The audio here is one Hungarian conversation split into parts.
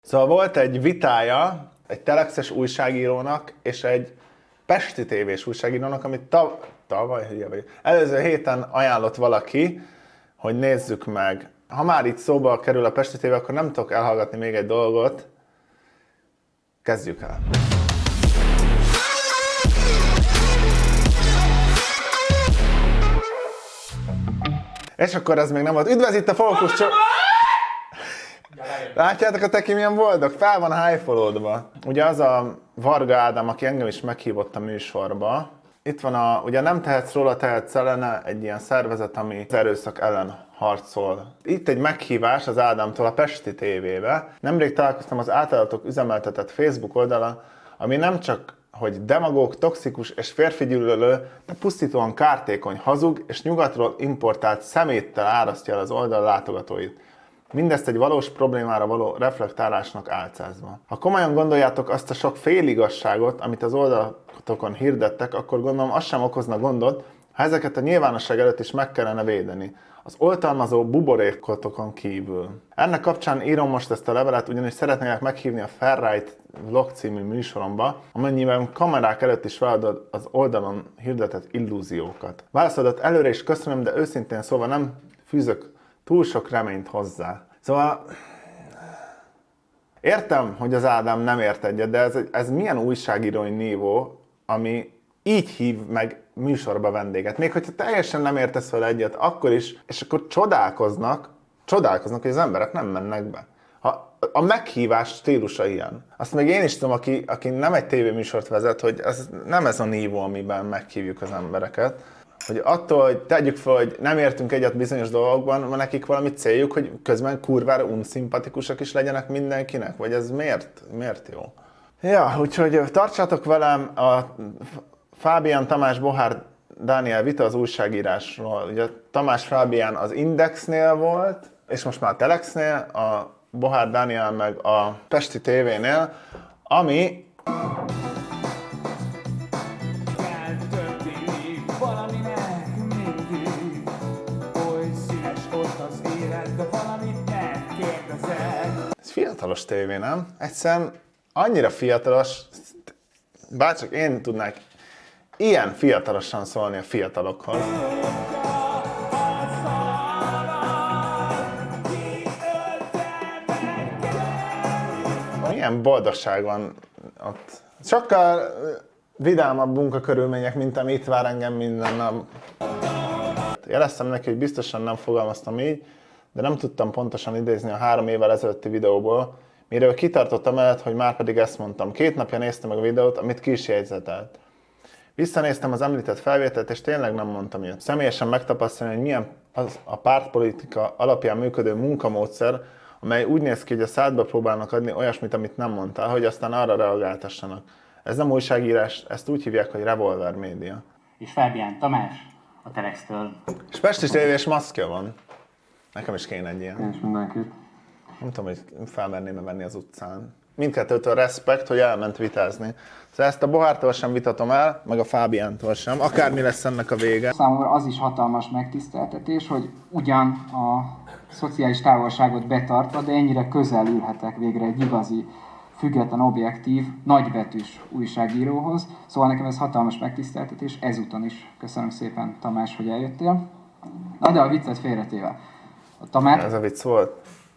Szóval volt egy vitája egy telexes újságírónak és egy pesti tévés újságírónak, amit tavaly, előző héten ajánlott valaki, hogy nézzük meg. Ha már itt szóba kerül a Pesti TV, akkor nem tudok elhallgatni még egy dolgot. Kezdjük el. És akkor ez még nem volt. Üdvözl itt a Fókusz Csoport! Látjátok a teki milyen boldog? Fel van hype-olódva. Ugye az a Varga Ádám, aki engem is meghívott a műsorba. Itt van ugye Nem tehetsz róla, tehetsz ellene, egy ilyen szervezet, ami az erőszak ellen harcol. Itt egy meghívás az Ádámtól a Pesti TV-be. Nemrég találkoztam az általatok üzemeltetett Facebook oldalon, ami nem csak hogy demagóg, toxikus és férfigyűlölő, de pusztítóan kártékony, hazug és nyugatról importált szeméttel árasztja el az oldal látogatóit. Mindezt egy valós problémára való reflektálásnak álcázva. Ha komolyan gondoljátok azt a sok féligasságot, amit az oldalatokon hirdettek, akkor gondolom az sem okozna gondot, ha ezeket a nyilvánosság előtt is meg kellene védeni. Az oltalmazó buborékotokon kívül. Ennek kapcsán írom most ezt a levelet, ugyanis szeretnélek meghívni a Ferrite Vlog című műsoromba, amennyiben kamerák előtt is feladod az oldalon hirdetett illúziókat. Válaszodat előre is köszönöm, de őszintén szóval nem fűzök túl sok reményt hozzá. Szóval értem, hogy az Ádám nem ért egyet, de ez milyen újságírói nívó, ami így hív meg műsorba vendéget. Még hogyha teljesen nem értesz vele egyet, akkor is, és akkor csodálkoznak, hogy az emberek nem mennek be. A meghívás stílusa ilyen. Azt még én is tudom, aki nem egy tévéműsort vezet, hogy nem ez a nívó, amiben meghívjuk az embereket. Hogy attól, hogy tegyük fel, hogy nem értünk egyet bizonyos dolgokban, van nekik valami céljuk, hogy közben kurvára unszimpatikusak is legyenek mindenkinek? Vagy ez miért jó? Ja, úgyhogy tartsátok velem a Fábián Tamás Bohár Dániel vita az újságírásról. Ugye Tamás Fábián az Indexnél volt, és most már a Telexnél, a Bohár Dániel meg a Pesti TV-nél, ami ez fiatalos tévé, nem? Egyszerűen annyira fiatalos, bárcsak én tudnák ilyen fiatalosan szólni a fiatalokhoz. Milyen boldogság van ott. Sokkal vidámabb munkakörülmények, mint ami itt vár engem minden nap. Jeleztem neki, hogy biztosan nem fogalmaztam így, de nem tudtam pontosan idézni a 3 évvel ezelőtti videóból, mire ő kitartott amellett, hogy már pedig ezt mondtam. 2 napja néztem meg a videót, amit ki is jegyzetelt. Visszanéztem az említett felvételt, és tényleg nem mondtam ilyet. Személyesen megtapasztalni, hogy milyen az a pártpolitika alapján működő munkamódszer, amely úgy néz ki, hogy a szádba próbálnak adni olyasmit, amit nem mondtál, hogy aztán arra reagáltassanak. Ez nem újságírás, ezt úgy hívják, hogy revolver média. És Fábián Tamás a Telextől. És Pesti tévés maszkja van. Nekem is kéne egy ilyen. Én is mindenkit. Nem tudom, hogy felmerném venni az utcán. Mindkettőtől respekt, hogy elment vitázni. Szóval ezt a Bohártól sem vitatom el, meg a Fábiántól sem. Akármi lesz ennek a vége. Számomra az is hatalmas megtiszteltetés, hogy ugyan a szociális távolságot betartva, de ennyire közel ülhetek végre egy igazi, független, objektív, nagybetűs újságíróhoz. Szóval nekem ez hatalmas megtiszteltetés, ezúton is. Köszönöm szépen, Tamás, hogy eljöttél. Na de a viccet félretéve. A Tamás... Ez a vicc volt.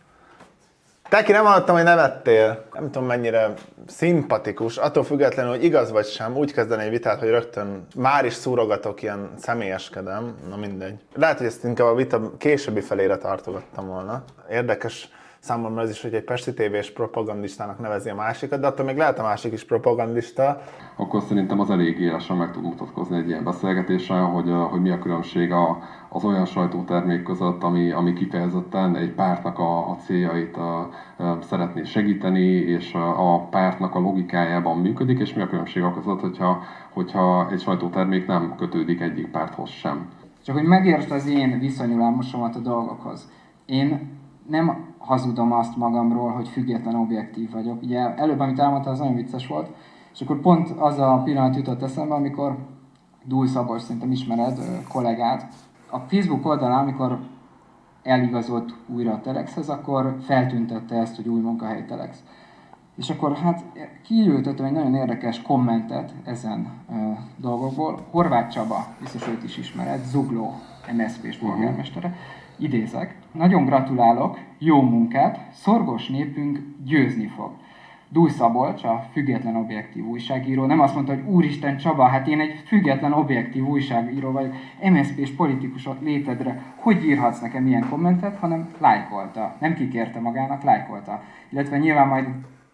Teki, nem hallottam, hogy nevettél. Nem tudom, mennyire szimpatikus, attól függetlenül, hogy igaz vagy sem, úgy kezdeni egy vitát, hogy rögtön már is szúrogatok, ilyen személyeskedem, na mindegy. Lehet, hogy ezt inkább a vita későbbi felére tartogattam volna. Érdekes számomra az is, hogy egy Pesti tévés propagandistának nevezi a másikat, de attól még lehet a másik is propagandista. Akkor szerintem az elég élesen meg tud mutatkozni egy ilyen beszélgetésen, hogy mi a különbség az olyan sajtótermék között, ami kifejezetten egy pártnak a céljait szeretné segíteni, és a pártnak a logikájában működik, és mi a különbség a között, hogyha egy sajtótermék nem kötődik egyik párthoz sem. Csak hogy megértsd az én viszonyulásomat a dolgokhoz. Én nem hazudom azt magamról, hogy független, objektív vagyok. Ugye előbb, amit elmondtál, az nagyon vicces volt, és akkor pont az a pillanat jutott eszembe, amikor Dúj Szabolcs, szerintem ismered, kollégát. A Facebook oldalán, amikor eligazolt újra a Telexhez, akkor feltüntette ezt, hogy új munkahely Telex. És akkor hát kiültöttem egy nagyon érdekes kommentet ezen dolgokból. Horváth Csaba, biztos őt is ismered, Zugló MSZP-s polgármestere. Idézek: nagyon gratulálok, jó munkát, szorgos népünk győzni fog. Dúj Szabolcs, a független objektív újságíró, nem azt mondta, hogy úristen Csaba, hát én egy független objektív újságíró vagyok, MSZP-s politikusot létedre, hogy írhatsz nekem ilyen kommentet, hanem lájkolta. Nem kikérte magának, lájkolta. Illetve nyilván majd...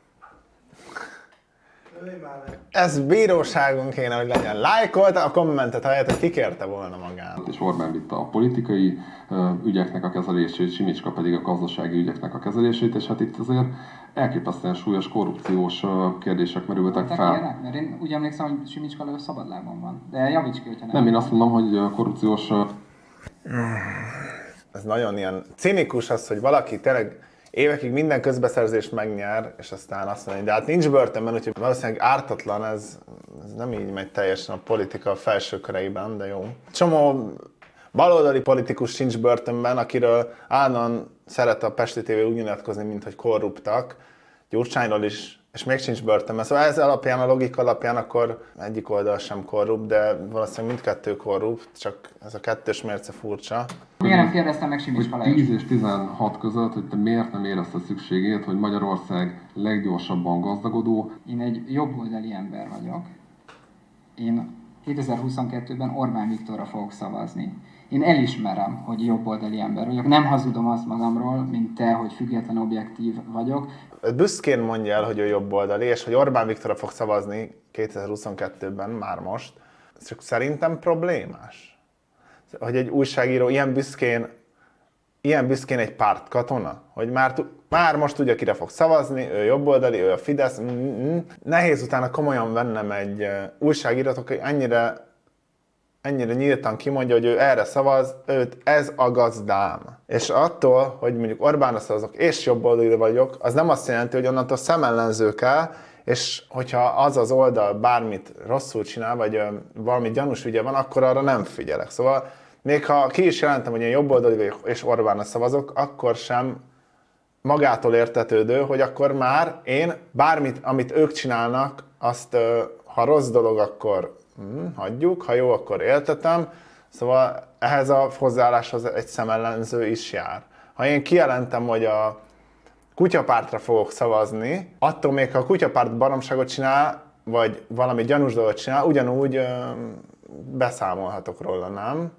Ez bíróságon kéne, hogy legyen. Lájkolta a kommentet, ahelyett, hogy kikérte volna magának. És Orbán vitte a politikai ügyeknek a kezelését, Simicska pedig a gazdasági ügyeknek a kezelését, és hát itt azért elképesztően súlyos korrupciós kérdések merültek fel. Ilyenek? Mert én úgy emlékszem, hogy Simicska lő szabadlábon van. De javíts ki, hogyha Nem, én azt mondom, hogy korrupciós... Ez nagyon ilyen cinikus az, hogy valaki tényleg évekig minden közbeszerzést megnyer, és aztán azt mondja, de hát nincs börtönben, úgyhogy valószínűleg ártatlan, ez nem így megy teljesen a politika felső köreiben, de jó. Csomó baloldali politikus sincs börtönben, akiről állandóan szeret a Pesti TV úgy nyilatkozni, mint hogy korruptak. Gyurcsányról is, és még sincs börtönben. Szóval ez alapján, a logika alapján akkor egyik oldal sem korrupt, de valószínűleg mindkettő korrupt, csak ez a kettős mérce furcsa. Miért nem kérdeztem meg Simicska hogy Lajos? 10 és 16 között, hogy te miért nem érezted szükségét, hogy Magyarország leggyorsabban gazdagodó. Én egy jobboldali ember vagyok. Én 2022-ben Orbán Viktorra fogok szavazni. Én elismerem, hogy jobboldali ember vagyok. Nem hazudom azt magamról, mint te, hogy független objektív vagyok. Büszkén mondja el, hogy ő jobboldali, és hogy Orbán Viktorra fog szavazni 2022-ben, már most. Ez csak szerintem problémás. Hogy egy újságíró ilyen büszkén egy pártkatona, hogy már most tudja, kire fog szavazni, ő jobboldali, ő a Fidesz. Nehéz utána komolyan vennem egy újságírót, aki ennyire nyíltan kimondja, hogy ő erre szavaz, őt ez a gazdám. És attól, hogy mondjuk Orbánra szavazok és jobboldali vagyok, az nem azt jelenti, hogy onnantól szemellenző kell, és hogyha az az oldal bármit rosszul csinál, vagy valami gyanús ügye van, akkor arra nem figyelek. Szóval még ha ki is jelentem, hogy én jobboldali vagyok és Orbánra szavazok, akkor sem magától értetődő, hogy akkor már én bármit, amit ők csinálnak, azt ha rossz dolog, akkor hagyjuk, ha jó, akkor éltetem. Szóval ehhez a hozzáálláshoz egy szemellenző is jár. Ha én kijelentem, hogy a kutyapártra fogok szavazni, attól még, ha a kutyapárt baromságot csinál, vagy valami gyanús dolgot csinál, ugyanúgy beszámolhatok róla, nem?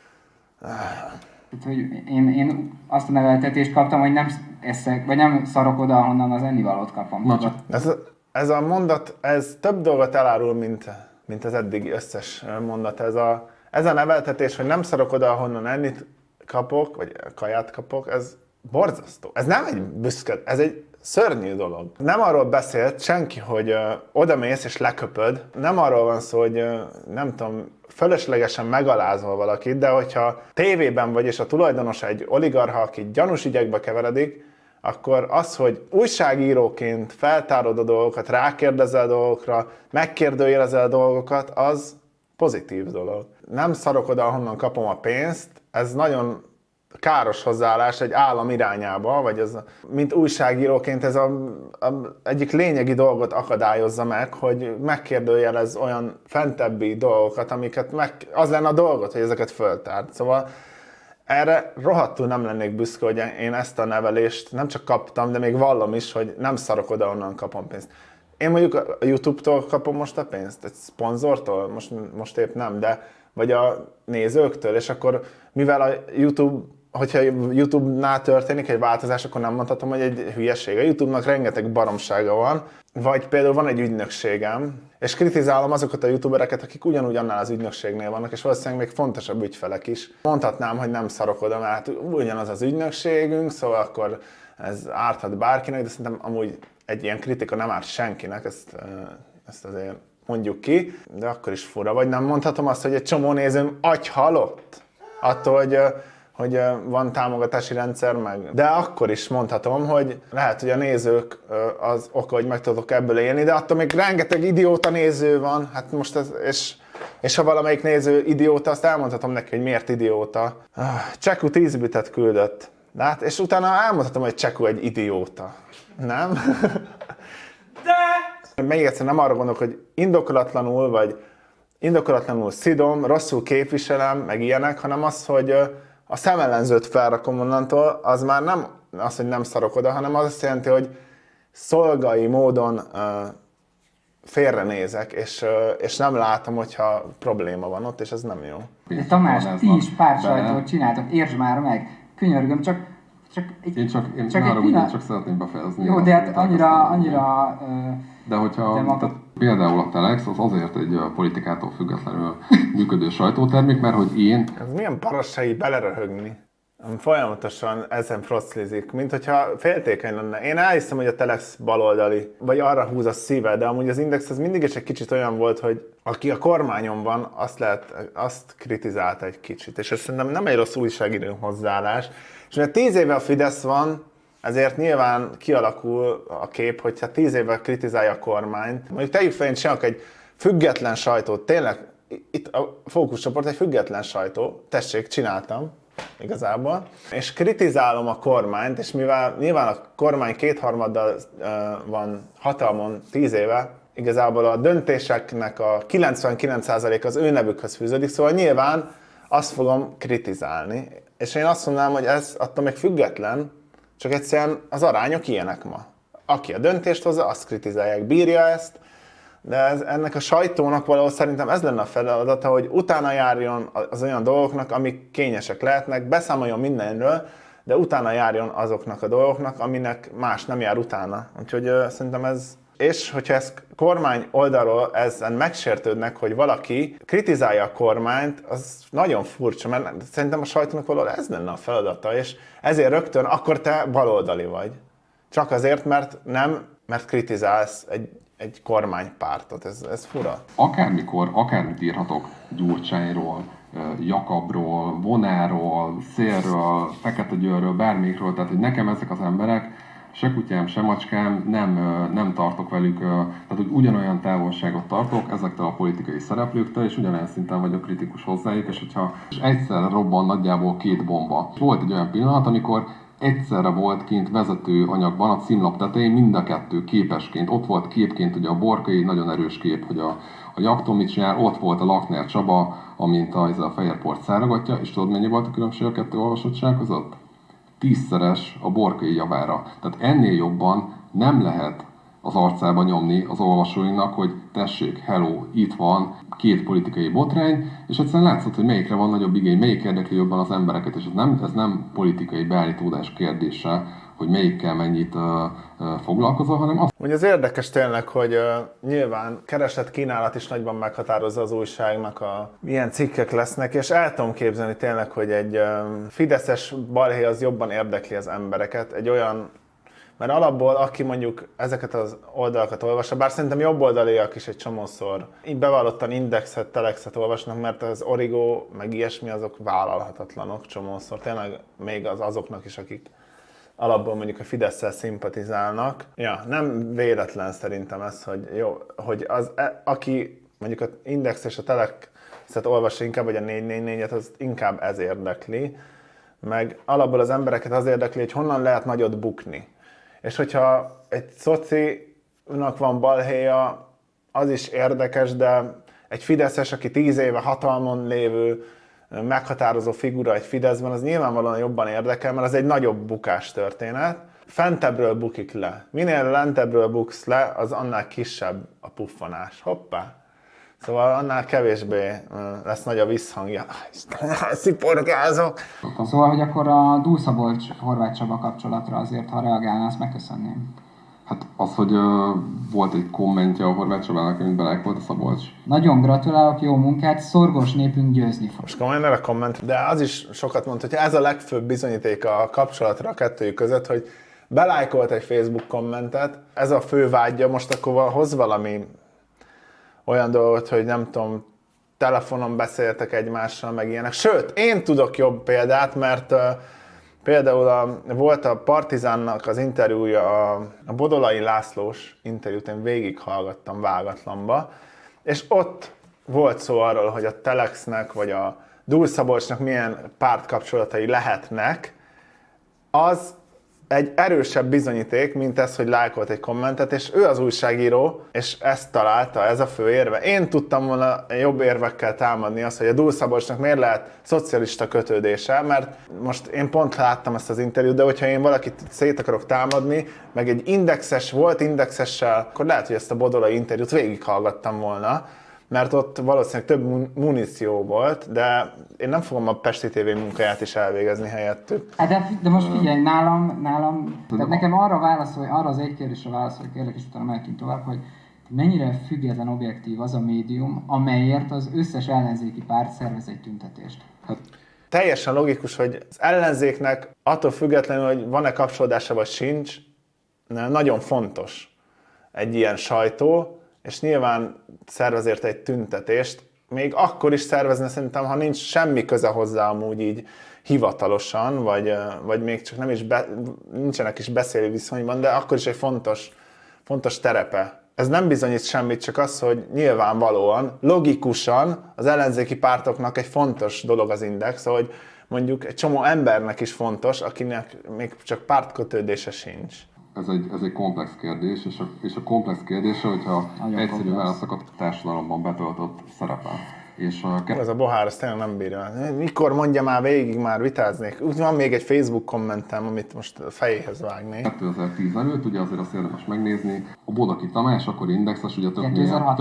Tehát, hogy én azt a neveltetést kaptam, hogy nem eszek, vagy nem szarok oda, ahonnan az ennivalót kapom. Na csak Ez a mondat, ez több dolgot elárul, mint az eddigi összes mondat. Ez a neveltetés, hogy nem szarok oda, ahonnan ennit kapok, vagy kaját kapok, ez borzasztó. Ez nem egy büszke, ez egy szörnyű dolog. Nem arról beszélt senki, hogy odamész és leköpöd. Nem arról van szó, hogy nem tudom, fölöslegesen megalázol valakit, de hogyha tévében vagy és a tulajdonos egy oligarcha, aki gyanús ügyekbe keveredik, akkor az, hogy újságíróként feltárod a dolgokat, rákérdezel dolgokra, megkérdőjelezel dolgokat, az pozitív dolog. Nem szarok oda, ahonnan kapom a pénzt, ez nagyon káros hozzáállás egy állam irányába, vagy ez, mint újságíróként ez egyik lényegi dolgot akadályozza meg, hogy megkérdőjelez olyan fentebbi dolgokat, amiket az lenne a dolgot, hogy ezeket föltárt. Szóval erre rohadtul nem lennék büszke, hogy én ezt a nevelést nem csak kaptam, de még vallom is, hogy nem szarok oda, onnan kapom pénzt. Én mondjuk a YouTube-tól kapom most a pénzt, egy szponzortól, most épp nem, de vagy a nézőktől, és akkor mivel a YouTube, hogyha YouTube-nál történik egy változás, akkor nem mondhatom, hogy egy hülyeség. A YouTube-nak rengeteg baromsága van, vagy például van egy ügynökségem, és kritizálom azokat a youtubereket, akik ugyanúgy annál az ügynökségnél vannak, és valószínűleg még fontosabb ügyfelek is. Mondhatnám, hogy nem szarok oda, mert ugyanaz az ügynökségünk, szóval akkor ez árthat bárkinek, de szerintem amúgy egy ilyen kritika nem árt senkinek, ezt azért mondjuk ki, de akkor is fura. Vagy nem mondhatom azt, hogy egy csomó nézőm agyhalott attól, hogy van támogatási rendszer meg. De akkor is mondhatom, hogy lehet, hogy a nézők az oka, hogy meg tudok ebből élni, de attól még rengeteg idióta néző van, hát most és És ha valamelyik néző idióta, azt elmondhatom neki, hogy miért idióta. Cseku 10 bitet küldött. De hát, és utána elmondhatom, hogy Cseku egy idióta. Nem? De! Még egyszer nem arra gondolok, hogy indokolatlanul, vagy indokolatlanul szidom, rosszul képviselem, meg ilyenek, hanem az, hogy a szemellenzőt felrakom onnantól, az már nem az, hogy nem szarok oda, hanem az azt jelenti, hogy szolgai módon félrenézek, és nem látom, hogyha probléma van ott, és ez nem jó. De Tamás, ti is pártsajtót csináltok, értsd már meg, könyörgöm, csak Én csak szeretném befejezni. Jó, de hát annyira de hogyha tehát például a Telex az azért egy politikától függetlenül működő sajtótermék, mert hogy én... Ez milyen parassági beleröhögni? Folyamatosan ezen froclizik, mint hogyha féltékeny lenne. Én elhiszem, hogy a Telex baloldali, vagy arra húz a szíve, de amúgy az Index az mindig is egy kicsit olyan volt, hogy aki a kormányon van, azt kritizálta egy kicsit. És ez szerintem nem egy rossz újságíró hozzáállás. És mert 10 éve a Fidesz van, ezért nyilván kialakul a kép, hogyha 10 éve kritizálja a kormányt. Mondjuk tegyük fel, én csinálok egy független sajtót, tényleg, itt a fókuszcsoport egy független sajtó, tessék, csináltam igazából, és kritizálom a kormányt, és mivel nyilván a kormány kétharmaddal van hatalmon 10 éve, igazából a döntéseknek a 99% az ő nevükhöz fűződik, szóval nyilván azt fogom kritizálni. És én azt mondanám, hogy ez attól még független, csak egyszerűen az arányok ilyenek ma. Aki a döntést hozza, azt kritizálják, bírja ezt, de ennek a sajtónak valahol szerintem ez lenne a feladata, hogy utána járjon az olyan dolgoknak, amik kényesek lehetnek, beszámoljon mindenről, de utána járjon azoknak a dolgoknak, aminek más nem jár utána. Úgyhogy szerintem ez... És hogyha ez kormány oldalról ezen megsértődnek, hogy valaki kritizálja a kormányt, az nagyon furcsa, mert szerintem a sajtónak valahol ez lenne a feladata, és ezért rögtön akkor te baloldali vagy. Csak azért, mert kritizálsz egy kormánypártot. Ez fura. Akármikor, akármit írhatok Gyurcsányról, Jakabról, Vonáról, Szélről, Fekete Győrről, bármikről, tehát hogy nekem ezek az emberek, se kutyám, se macskám, nem tartok velük, tehát hogy ugyanolyan távolságot tartok ezektől a politikai szereplőktől, és ugyanolyan szinten vagyok kritikus hozzájuk, és hogyha egyszerre robban nagyjából 2 bomba. Volt egy olyan pillanat, amikor egyszerre volt kint vezető anyagban a címlap tetején mind a 2 képesként. Ott volt képként ugye a Borkai, nagyon erős kép, hogy a Jakton mit csinál, ott volt a Lakner Csaba, amint a Fehérport szárogatja, és tudod mennyi volt a különbség a 2 olvasottság között? 10-szeres a Borkai javára. Tehát ennél jobban nem lehet az arcába nyomni az olvasóinak, hogy tessék, hello, itt van 2 politikai botrány, és egyszerűen látszott, hogy melyikre van nagyobb igény, melyik érdekli jobban az embereket, és ez nem politikai beállítódás kérdése, hogy melyikkel mennyit foglalkozol, hanem az. Ugye az érdekes tényleg, hogy nyilván kereslet-kínálat is nagyban meghatározza az újságnak, milyen cikkek lesznek, és el tudom képzelni tényleg, hogy egy fideszes balhé az jobban érdekli az embereket, egy olyan, mert alapból, aki mondjuk ezeket az oldalakat olvassa, bár szerintem jobboldaliak is egy csomószor így bevallottan Indexet, Telexet olvasnak, mert az Origo, meg ilyesmi, azok vállalhatatlanok csomószor. Tényleg még azoknak is, akik alapból mondjuk a Fidesszel szimpatizálnak. Ja, nem véletlen szerintem ez, hogy aki mondjuk az Index és a Telexet olvassa inkább, vagy a 444-et, az inkább ez érdekli. Meg alapból az embereket az érdekli, hogy honnan lehet nagyot bukni. És hogyha egy szocinak van balhéja, az is érdekes, de egy fideszes, aki 10 éve hatalmon lévő, meghatározó figura egy Fideszben, az nyilvánvalóan jobban érdekel, mert az egy nagyobb bukás történet. Fentebbről bukik le. Minél lentebbről buksz le, az annál kisebb a puffanás. Hoppá! Szóval annál kevésbé lesz nagy a visszhangja. Sziporgázok! Szóval, hogy akkor a Dúl-Szabolcs-Horváth Csaba kapcsolatra azért, ha reagálnál, azt megköszönném. Hát az, hogy volt egy kommentje a Horváth Csabának, amit belájkolt a Szabolcs. Nagyon gratulálok, jó munkát, szorgos népünk győzni fog. Most komolyan erre a komment, de az is sokat mondta, hogy ez a legfőbb bizonyíték a kapcsolatra a kettőjük között, hogy belájkolt egy Facebook kommentet, ez a fő vágya, most akkor hoz valami olyan dolgot, hogy nem tudom, telefonon beszéltek egymással, meg ilyenek. Sőt, én tudok jobb példát, mert például volt a Partizánnak az interjúja, a Bodolai Lászlós interjút, én végighallgattam vágatlanba, és ott volt szó arról, hogy a Telexnek vagy a Dúl-Szabolcsnak milyen pártkapcsolatai lehetnek, az egy erősebb bizonyíték, mint ez, hogy lájkolt egy kommentet, és ő az újságíró, és ezt találta, ez a fő érve. Én tudtam volna jobb érvekkel támadni azt, hogy a Dúl-Szabolcsnak miért lehet szocialista kötődése, mert most én pont láttam ezt az interjút, de hogyha én valakit szét akarok támadni, meg egy volt indexessel, akkor lehet, hogy ezt a bodolai interjút végighallgattam volna, mert ott valószínűleg több muníció volt, de én nem fogom a Pesti TV munkáját is elvégezni helyettük. De most figyelj, nálam tehát nekem arra az egy kérdésre válaszolj, kérlek, és utána mehetünk tovább, hogy mennyire független, objektív az a médium, amelyért az összes ellenzéki párt szervez egy tüntetést. Teljesen logikus, hogy az ellenzéknek attól függetlenül, hogy van-e kapcsolódása vagy sincs, nagyon fontos egy ilyen sajtó, és nyilván szervez érte egy tüntetést, még akkor is szervezne szerintem, ha nincs semmi köze hozzá amúgy így hivatalosan, vagy még csak nincsenek is beszélő viszonyban, de akkor is egy fontos terepe. Ez nem bizonyít semmit, csak az, hogy nyilvánvalóan, logikusan az ellenzéki pártoknak egy fontos dolog az Index, hogy mondjuk egy csomó embernek is fontos, akinek még csak pártkötődése sincs. Ez egy komplex kérdés, és a komplex kérdése, hogyha egyszerű válaszokat a társadalomban betöltött szerepel. És ez a Bohár, azt tényleg nem bírja. Mikor mondja már végig, már vitáznék. Úgy van még egy Facebook kommentem, amit most a fejéhez vágnék. 2010 előtt, ugye azért azt érdemes megnézni, a Bodaki Tamás, akkor indexes, ugye tök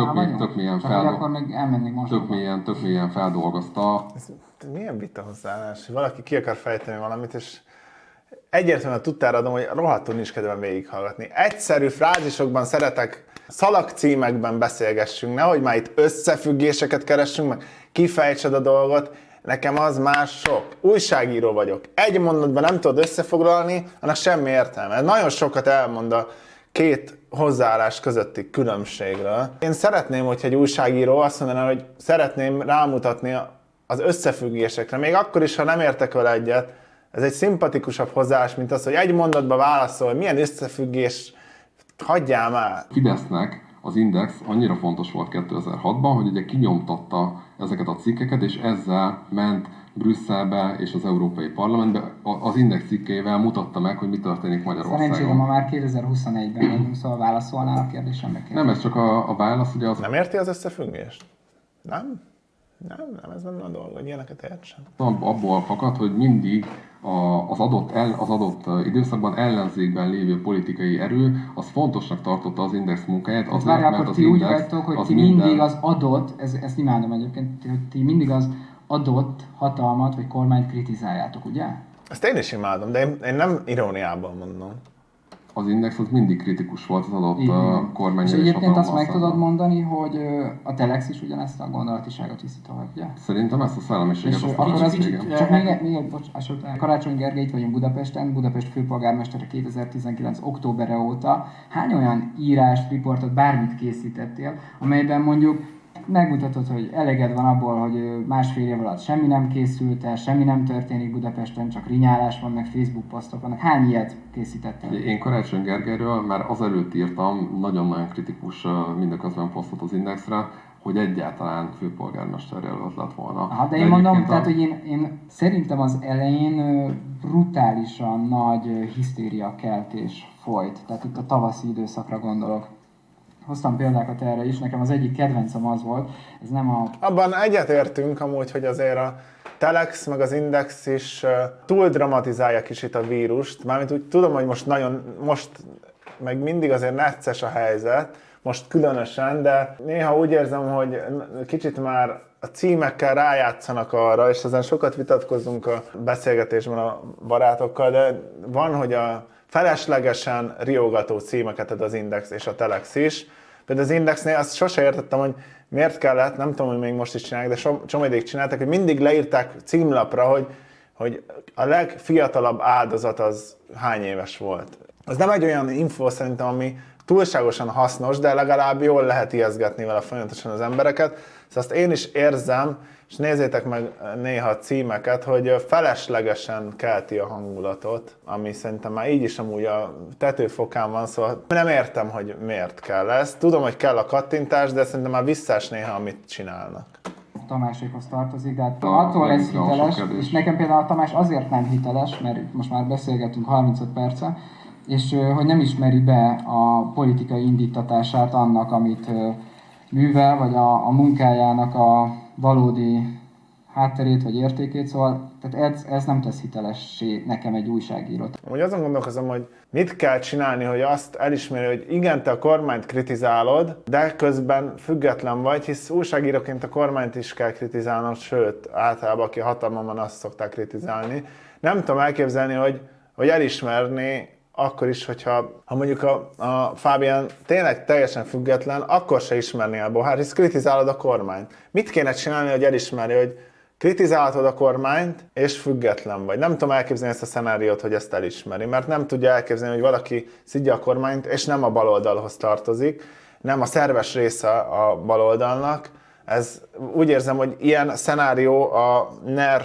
mélyen feldolgozta. Ez milyen vita hozzáállás? Valaki ki akar fejteni valamit, és egyértelműen tudtára adom, hogy rohadtul nincs kedvem végighallgatni. Egyszerű frázisokban szeretek, szalagcímekben beszélgessünk, nehogy már itt összefüggéseket keressünk, meg kifejtsed a dolgot. Nekem az már sok. Újságíró vagyok. Egy mondatban nem tudod összefoglalni, annak semmi értelme. Ez nagyon sokat elmond a két hozzáállás közötti különbségről. Én szeretném, hogyha egy újságíró azt mondaná, hogy szeretném rámutatni az összefüggésekre, még akkor is, ha nem értek vele egyet. Ez egy szimpatikusabb hozzáállás, mint az, hogy egy mondatba válaszol, milyen összefüggés, hagyjál már. Fidesznek az Index annyira fontos volt 2006-ban, hogy ugye kinyomtatta ezeket a cikkeket, és ezzel ment Brüsszelbe és az Európai Parlamentbe. Az Index cikkeivel mutatta meg, hogy mi történik Magyarországon. Szerencsére ma már 2021-ben vagyunk, szóval válaszolnál a kérdésemre. Nem, ez csak a válasz, ugye az... Nem érti az összefüggést? Nem, ez nem a dolog, hogy ilyeneket értsen. Abból fakad, hogy mindig az adott időszakban ellenzékben lévő politikai erő, az fontosnak tartotta az Index munkáját. Azért, mert az ti Index, úgy vagytok, hogy ti mindig az adott, ezt imádom egyébként, hogy ti mindig az adott hatalmat vagy kormányt kritizáljátok, ugye? Ezt én is imádom, de én nem iróniában mondom. Az Index az mindig kritikus volt az adott kormány. És egyébként azt meg tudod mondani, hogy a Telex is ugyanezt a gondolatiságot viszi tovább, ugye? Szerintem ezt a szellemiséget és akkor az csak még Karácsony Gergely, itt vagyunk Budapesten, Budapest főpolgármestere 2019. októberre óta. Hány olyan írást, riportot, bármit készítettél, amelyben mondjuk megmutatod, hogy eleged van abból, hogy másfél év alatt semmi nem készült el, semmi nem történik Budapesten, csak rinyálás van, meg Facebook posztok vannak. Hány ilyet készítettél? Én Karácsony Gergelyről már azelőtt írtam nagyon-nagyon kritikus mindeközben posztot az Indexre, hogy egyáltalán főpolgármester jelölt lett volna. De én mondom, tehát, hogy én szerintem az elején brutálisan nagy hisztériakeltés folyt. Tehát itt a tavaszi időszakra gondolok. Hoztam példákat erre is, nekem az egyik kedvencem az volt, ez nem a... Abban egyetértünk amúgy, hogy azért a Telex meg az Index is túl dramatizálja kicsit a vírust, mármint úgy tudom, hogy most meg mindig azért necces a helyzet, most különösen, de néha úgy érzem, hogy kicsit már a címekkel rájátszanak arra, és ezen sokat vitatkozunk a beszélgetésben a barátokkal, de van, hogy a feleslegesen riogató címeket ad az Index és a Telex is. Például az Indexnél azt sose értettem, hogy miért kellett, nem tudom, hogy még most is csinálják, de csomó ideig csináltak, hogy mindig leírták címlapra, hogy a legfiatalabb áldozat az hány éves volt. Az nem egy olyan info szerintem, ami túlságosan hasznos, de legalább jól lehet ijesztgetni vele folyamatosan az embereket. Szóval azt én is érzem, és nézzétek meg néha a címeket, hogy feleslegesen kelti a hangulatot, ami szerintem már így is amúgy a tetőfokán van, szóval nem értem, hogy miért kell ez. Tudom, hogy kell a kattintás, de szerintem már visszás néha, amit csinálnak. Tamásékhoz tartozik, de hát attól lesz hiteles, és nekem például a Tamás azért nem hiteles, mert most már beszélgetünk 35 perce, és hogy nem ismeri be a politikai indítatását annak, amit művel, vagy a munkájának a valódi hátterét, vagy értékét, szóval tehát ez nem tesz hitelessé nekem egy újságírót. Úgy azon gondolkozom, hogy mit kell csinálni, hogy azt elismeri, hogy igen, te a kormányt kritizálod, de közben független vagy, hisz újságíróként a kormányt is kell kritizálnod, sőt, általában aki hatalmon van, azt szokták kritizálni. Nem tudom elképzelni, hogy elismerni akkor is, hogyha mondjuk a Fábián tényleg teljesen független, akkor se ismerné el Bohár, hisz kritizálod a kormányt. Mit kéne csinálni, hogy elismerje, hogy kritizálhatod a kormányt, és független vagy. Nem tudom elképzelni ezt a szenáriót, hogy ezt elismeri, mert nem tudja elképzelni, hogy valaki szidja a kormányt, és nem a baloldalhoz tartozik, nem a szerves része a baloldalnak. Ez úgy érzem, hogy ilyen szenárió a NER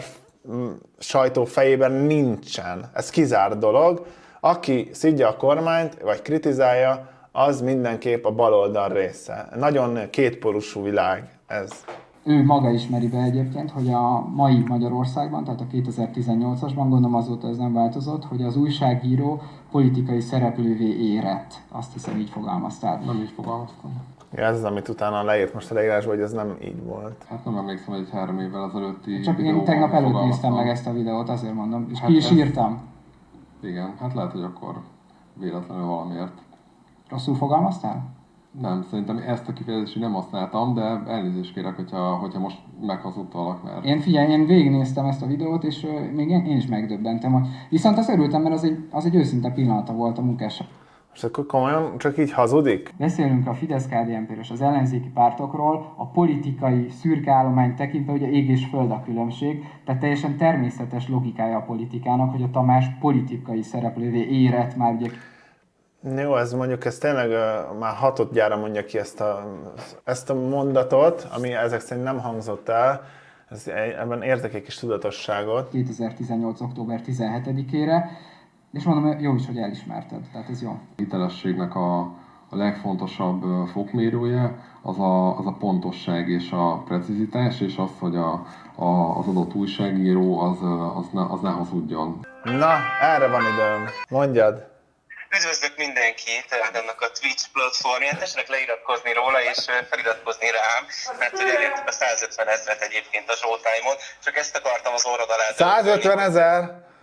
sajtó fejében nincsen. Ez kizárt dolog. Aki szidja a kormányt, vagy kritizálja, az mindenképp a baloldal része. Nagyon kétpólusú világ ez. Ő maga ismeri be egyébként, hogy a mai Magyarországban, tehát a 2018-asban, gondolom azóta ez nem változott, hogy az újságíró politikai szereplővé érett. Azt hiszem, így fogalmaztál. Nem így fogalmaztam. Ja, ez az, amit utána leírt most a leírásban, hogy ez nem így volt. Hát nem emlékszem, hogy 3 évvel ezelőtti Csak én videóban tegnap előtt fogalmaztam. néztem meg ezt a videót, azért mondom, és Hát ki is ez- írtam. Igen, hát lehet, hogy akkor véletlenül valamiért. Rosszul fogalmaztál? Nem, szerintem ezt a kifejezést nem használtam, de elnézést kérek, hogyha most meghazudtalak, mert... Én végignéztem ezt a videót, és még én is megdöbbentem. Viszont azt örültem, mert az egy őszinte pillanata volt a munkás. Most akkor komolyan csak így hazudik? Beszélünk a Fidesz-KDNP-ről és az ellenzéki pártokról, a politikai szürke állományt tekintve, ugye ég és föld a különbség, tehát teljesen természetes logikája a politikának, hogy a Tamás politikai szereplővé érett már ugye. Jó, ez mondjuk, ez tényleg már hatodjára mondja ki ezt a mondatot, ami ezek szerint nem hangzott el. Ebben érzek egy kis tudatosságot. 2018. október 17-ére, és mondom, jó is, hogy elismerted, tehát ez jó. hitelességnek a legfontosabb fokmérője az a pontosság és a precizitás, és az, hogy az adott újságíró az ne hazudjon. Na, erre van időm. Mondjad. Üdvözlök mindenkit ennek a Twitch platformján, tessenek leiratkozni róla és feliratkozni rám, mert hogy elértük a 150 000 egyébként a Showtime-on, csak ezt akartam az orrod alá 150 000?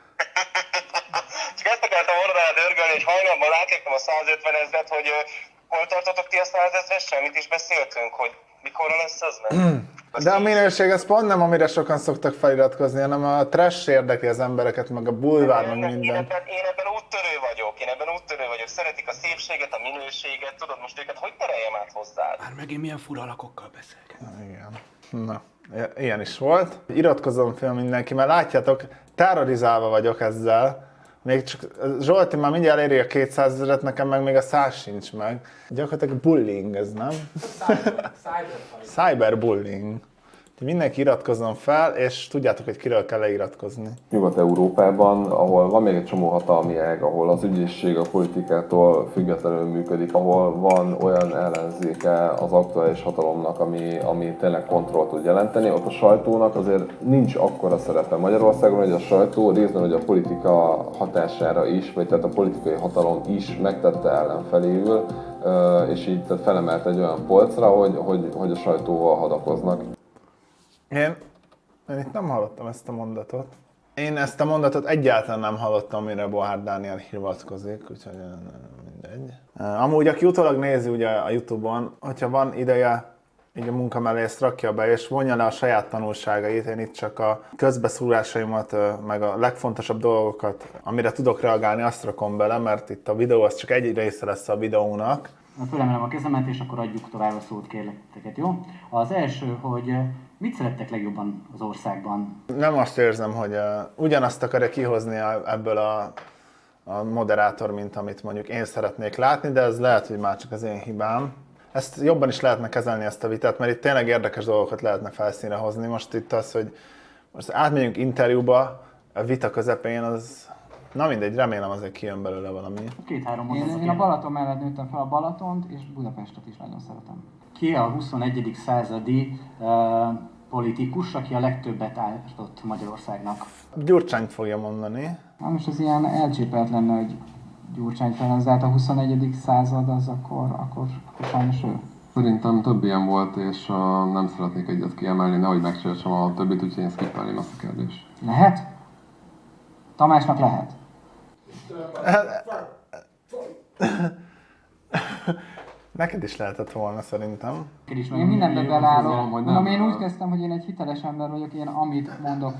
Csak ezt akartam orrod alá dörgölni, hogy hajnalban átléptem a 150 000-et, hogy hol tartotok ti a 100 000-es, semmit is beszéltünk, hogy mikorra lesz az meg? De a minőség az pont nem, amire sokan szoktak feliratkozni, hanem a trash érdekli az embereket, meg a bulvár, meg minden. Én ebben úttörő vagyok, szeretik a szépséget, a minőséget, tudod most őket, hogy tereljem át hozzád? Már megint milyen fura alakokkal beszélget. Igen. Na, ilyen is volt. Iratkozom fel mindenki, mert látjátok, terrorizálva vagyok ezzel. Még csak Zsolti már mindjárt eléri a 200 000-et, nekem meg még a 100 sincs meg. Gyakorlatilag bullying ez, nem? Cyberbullying. Mindenki iratkozzon fel, és tudjátok, hogy kiről kell leiratkozni. Nyugat-Európában, ahol van még egy csomó hatalmi ág, ahol az ügyészség a politikától függetlenül működik, ahol van olyan ellenzéke az aktuális hatalomnak, ami tényleg kontrollt tud jelenteni, ott a sajtónak azért nincs akkora szerepe. Magyarországon, hogy a sajtó részben, hogy a politika hatására is, vagy tehát a politikai hatalom is megtette ellenfeléül, és így tehát felemelt egy olyan polcra, hogy a sajtóval hadakoznak. Én itt nem hallottam ezt a mondatot. Én ezt a mondatot egyáltalán nem hallottam, amire Bohár Dániel hivatkozik, úgyhogy mindegy. Amúgy, aki utólag nézi ugye a Youtube-on, hogyha van ideje, így a munka mellé ezt rakja be, és vonja le a saját tanulságait, én itt csak a közbeszúrásaimat, meg a legfontosabb dolgokat, amire tudok reagálni, azt rakom bele, mert itt a videó az csak egy része lesz a videónak. Fölemelem a kezemet, és akkor adjuk tovább a szót, kérlek teket, jó? Az első, hogy mit szerettek legjobban az országban? Nem azt érzem, hogy ugyanazt akarja kihozni ebből a moderátor, mint amit mondjuk én szeretnék látni, de ez lehet, hogy már csak az én hibám. Ezt jobban is lehetne kezelni, ezt a vitát, mert itt tényleg érdekes dolgokat lehetne felszínre hozni. Most itt az, hogy most átmegyünk interjúba, a vita közepén, az... Na mindegy, remélem azért kijön belőle valami. 2-3 mondatot. Én a Balaton mellett nőttem fel, a Balatont és Budapestet is nagyon szeretem. Ki a 21. századi politikus, aki a legtöbbet ártott Magyarországnak? Gyurcsányt fogja mondani. Na most az ilyen elcsépelt lenne, hogy Gyurcsány felhozzált a 21. század, az akkor sajnos ő. Szerintem több ilyen volt, és nem szeretnék egyet kiemelni, nehogy megsértsem a többit, úgyhogy én skippelném ezt a kérdést. Lehet? Tamásnak lehet. Neked is lehetett volna szerintem. Én mindenbe belállok. hogy nem. Mondom, én úgy kezdtem, hogy én egy hiteles ember vagyok, én amit mondok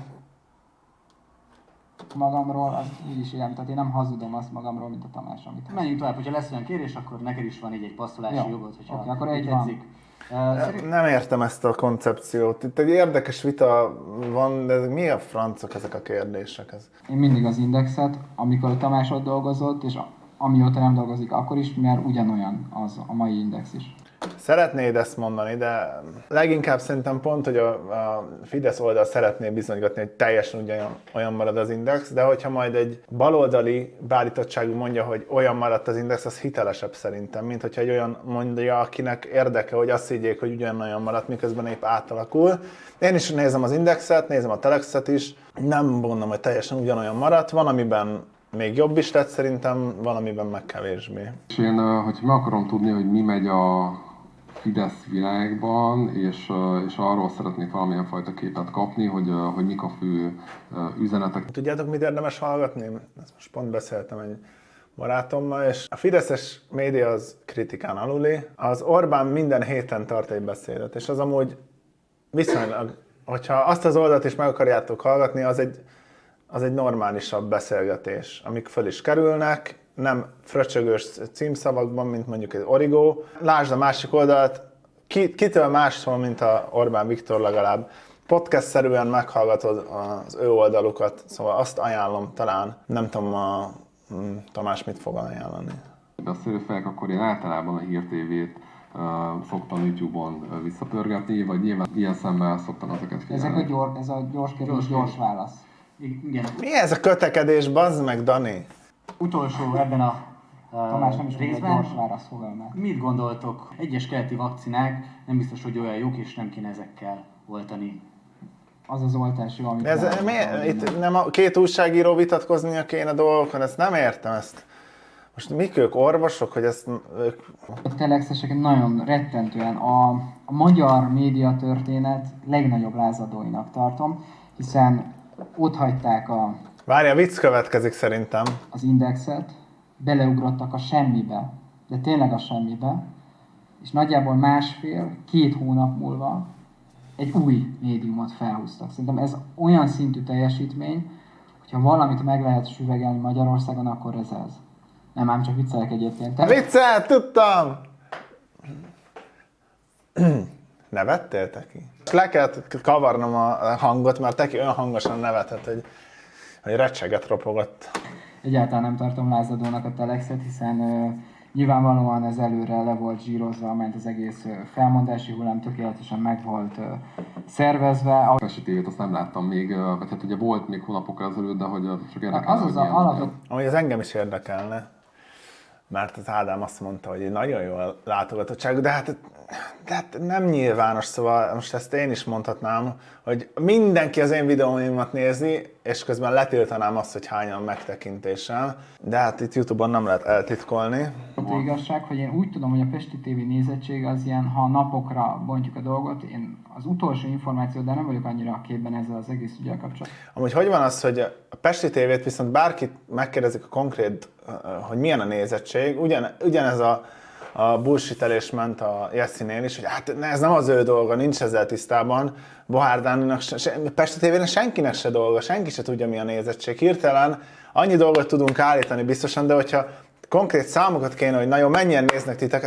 magamról, azt így is élem. Tehát én nem hazudom azt magamról, mint a Tamás, amit. Menjünk tovább, hogyha lesz olyan kérés, akkor neked is van így egy passzolási Jó. jogod, hogyha Oké, akkor egy tetszik. Nem értem ezt a koncepciót. Itt egy érdekes vita van, de mi a francok ezek a kérdések? Én mindig az Indexet, amikor a Tamás ott dolgozott, és amióta nem dolgozik, akkor is, mert ugyanolyan az a mai Index is. Szeretnéd ezt mondani, de leginkább szerintem pont, hogy a Fidesz oldal szeretné bizonygatni, hogy teljesen olyan marad az Index, de hogyha majd egy baloldali beállítottságú mondja, hogy olyan maradt az Index, az hitelesebb szerintem, mint hogyha egy olyan mondja, akinek érdeke, hogy azt higgyék, hogy ugyanolyan maradt, miközben épp átalakul. Én is nézem az Indexet, nézem a Telexet is, nem mondom, hogy teljesen ugyanolyan maradt, van, amiben még jobb is lett szerintem, valamiben meg kevésbé. És én, hogyha meg akarom tudni, hogy mi megy a Fidesz világban, és arról szeretnék valamilyen fajta képet kapni, hogy mik a fő üzenetek. Tudjátok, mit érdemes hallgatni? Ezt most pont beszéltem egy barátommal, és a fideszes média az kritikán aluli. Az Orbán minden héten tart egy beszédet, és az amúgy viszonylag, hogyha azt az oldalt is meg akarjátok hallgatni, az egy normálisabb beszélgetés, amik föl is kerülnek, nem fröcsögős címszavakban, mint mondjuk egy origó. Lásd a másik oldalt, kitől mástól, mint a Orbán Viktor legalább. Podcast-szerűen meghallgatod az ő oldalukat, szóval azt ajánlom talán. Nem tudom, Tamás mit fog ajánlani. Beszélőfelek, akkor én általában a Hír TV-t szoktam YouTube-on visszapörgetni, vagy nyilván ilyen szemmel szoktam ezeket figyelni. Ez a gyors kérdés, gyors válasz. Igen. Mi ez a kötekedés, bazd meg, Dani? Utolsó ebben a Tamás nem is tudja, részben. gyors válasz fogalmát. Mit gondoltok? Egyes keleti vakcinák nem biztos, hogy olyan jók, és nem kéne ezekkel oltani. Az az oltás jó, amit... Itt nem a két újságíró vitatkoznia kéne dolgokon, ezt nem értem ezt. Most mik ők, orvosok, hogy ezt ők... A telexeseket nagyon rettentően a magyar médiatörténet legnagyobb lázadóinak tartom, hiszen ott hagyták Várja, vicc következik szerintem. az Indexet, beleugrottak a semmibe, de tényleg a semmibe, és nagyjából másfél-két hónap múlva egy új médiumot felhúztak. Szerintem ez olyan szintű teljesítmény, hogyha valamit meg lehet süvegelni Magyarországon, akkor ez. Nem, ám csak viccelek egyébként. Viccel, tudtam! Nevettél te ki? Le kellett kavarnom a hangot, mert te ki olyan hangosan nevetett, hogy recseget ropogott. Egyáltalán nem tartom lázadónak a Telexet, hiszen nyilvánvalóan ez előre le volt zsírozva, ment az egész felmondási hullám tökéletesen meg volt szervezve. A Pesti TV-t azt nem láttam még, vagy hát ugye volt még hónapokkal ezelőtt, de hogy csak érdekelne, Az az hogy alapvető. Amúgy ez engem is érdekelne, mert az Ádám azt mondta, hogy nagyon jó a látogatottság, de hát nem nyilvános, szóval most ezt én is mondhatnám, hogy mindenki az én videóimat nézi, és közben letiltanám azt, hogy hányan megtekintéssel, de hát itt YouTube-on nem lehet eltitkolni. Az igazság, hogy én úgy tudom, hogy a Pesti TV nézettsége az ilyen, ha napokra bontjuk a dolgot, én az utolsó információ, de nem vagyok annyira a képben ezzel az egész ügyel kapcsolatban. Amúgy hogy van az, hogy a Pesti TV-t viszont bárkit megkérdezik a konkrét, hogy milyen a nézettség, ugyanez a bullshitelés ment a Jesszinél is, hogy hát ez nem az ő dolga, nincs ezzel tisztában. Bohár Dáninak, Pesti TV-nek senkinek se dolga, senki se tudja, mi a nézettség. Hirtelen annyi dolgot tudunk állítani biztosan, de hogyha konkrét számokat kéne, hogy nagyon mennyien néznek titeket,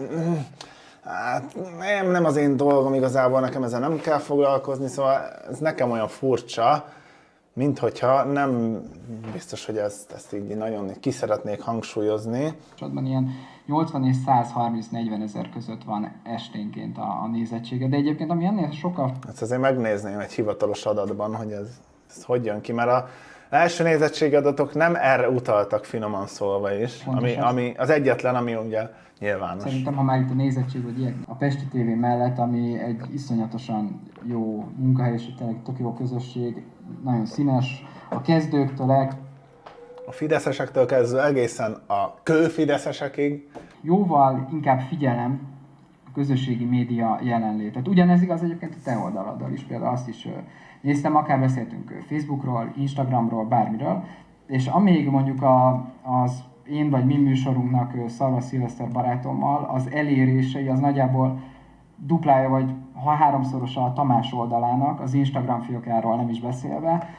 nem az én dolgom igazából, nekem ezzel nem kell foglalkozni, szóval ez nekem olyan furcsa, mint hogyha nem biztos, hogy ezt így nagyon ki szeretnék hangsúlyozni. Kapcsolatban ilyen 80 és 130-40 ezer között van esténként a nézettsége, de egyébként ami ennél sokkal... Ezt azért megnézném egy hivatalos adatban, hogy ez hogy jön ki, mert az első nézettségi adatok nem erre utaltak, finoman szólva is, ami az egyetlen, ami ugye nyilvános. Szerintem, ha már itt a nézettség, hogy ilyen, a Pesti TV mellett, ami egy iszonyatosan jó munkahely, és tényleg tök jó közösség, nagyon színes, a kezdőktől A fideszesektől kezdve egészen a kőfideszesekig. jóval inkább figyelem a közösségi média jelenlétet. Ugyanez igaz egyébként a te oldaladdal is, például azt is néztem, akár beszéltünk Facebookról, Instagramról, bármiről, és amíg mondjuk az én vagy mi műsorunknak Szarvas Szilveszter barátommal az elérései az nagyjából duplája vagy háromszorosa a Tamás oldalának, az Instagram fiókáról nem is beszélve.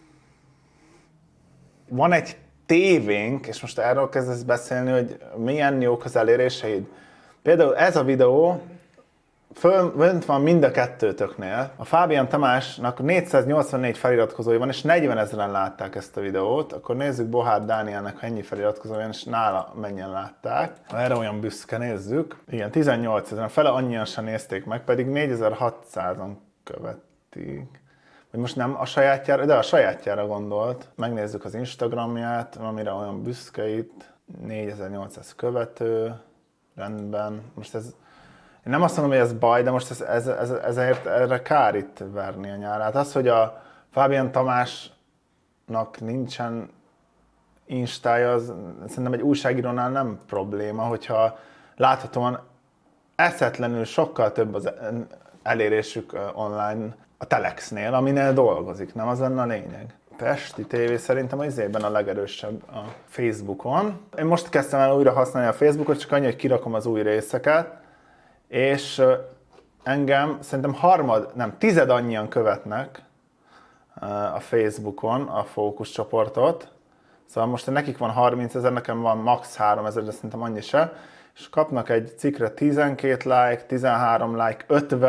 Van egy tévénk, és most erről kezdesz beszélni, hogy milyen jók az eléréseid. Például ez a videó fönt van mind a kettőtöknél. A Fábián Tamásnak 484 feliratkozója van, és 40 ezeren látták ezt a videót. Akkor nézzük Bohár Dánielnek, ennyi feliratkozója van, és nála mennyien látták. Erre olyan büszke, nézzük. Igen, 18 ezeren, fele annyian sem nézték meg, pedig 4600-an követik. Vagy most nem a sajátjára, de a sajátjára gondolt. Megnézzük az Instagramját, amire olyan büszke itt. 4800 követő, rendben. Most ez, én nem azt mondom, hogy ez baj, de most ezért erre kár itt verni a nyárát. Az, hogy a Fábián Tamásnak nincsen instája, az szerintem egy újságírónál nem probléma, hogyha láthatóan eszetlenül sokkal több az elérésük online a Telexnél, aminél dolgozik, nem az lenne a lényeg. Pesti TV szerintem az izében a legerősebb a Facebookon. Én most kezdtem el újra használni a Facebookot, csak annyi, hogy kirakom az új részeket, és engem szerintem tized annyian követnek a Facebookon a fókuszcsoportot. Szóval most nekik van 30 000, nekem van max 3 000, de szerintem annyi se. És kapnak egy cikkre 12 like, 13 like,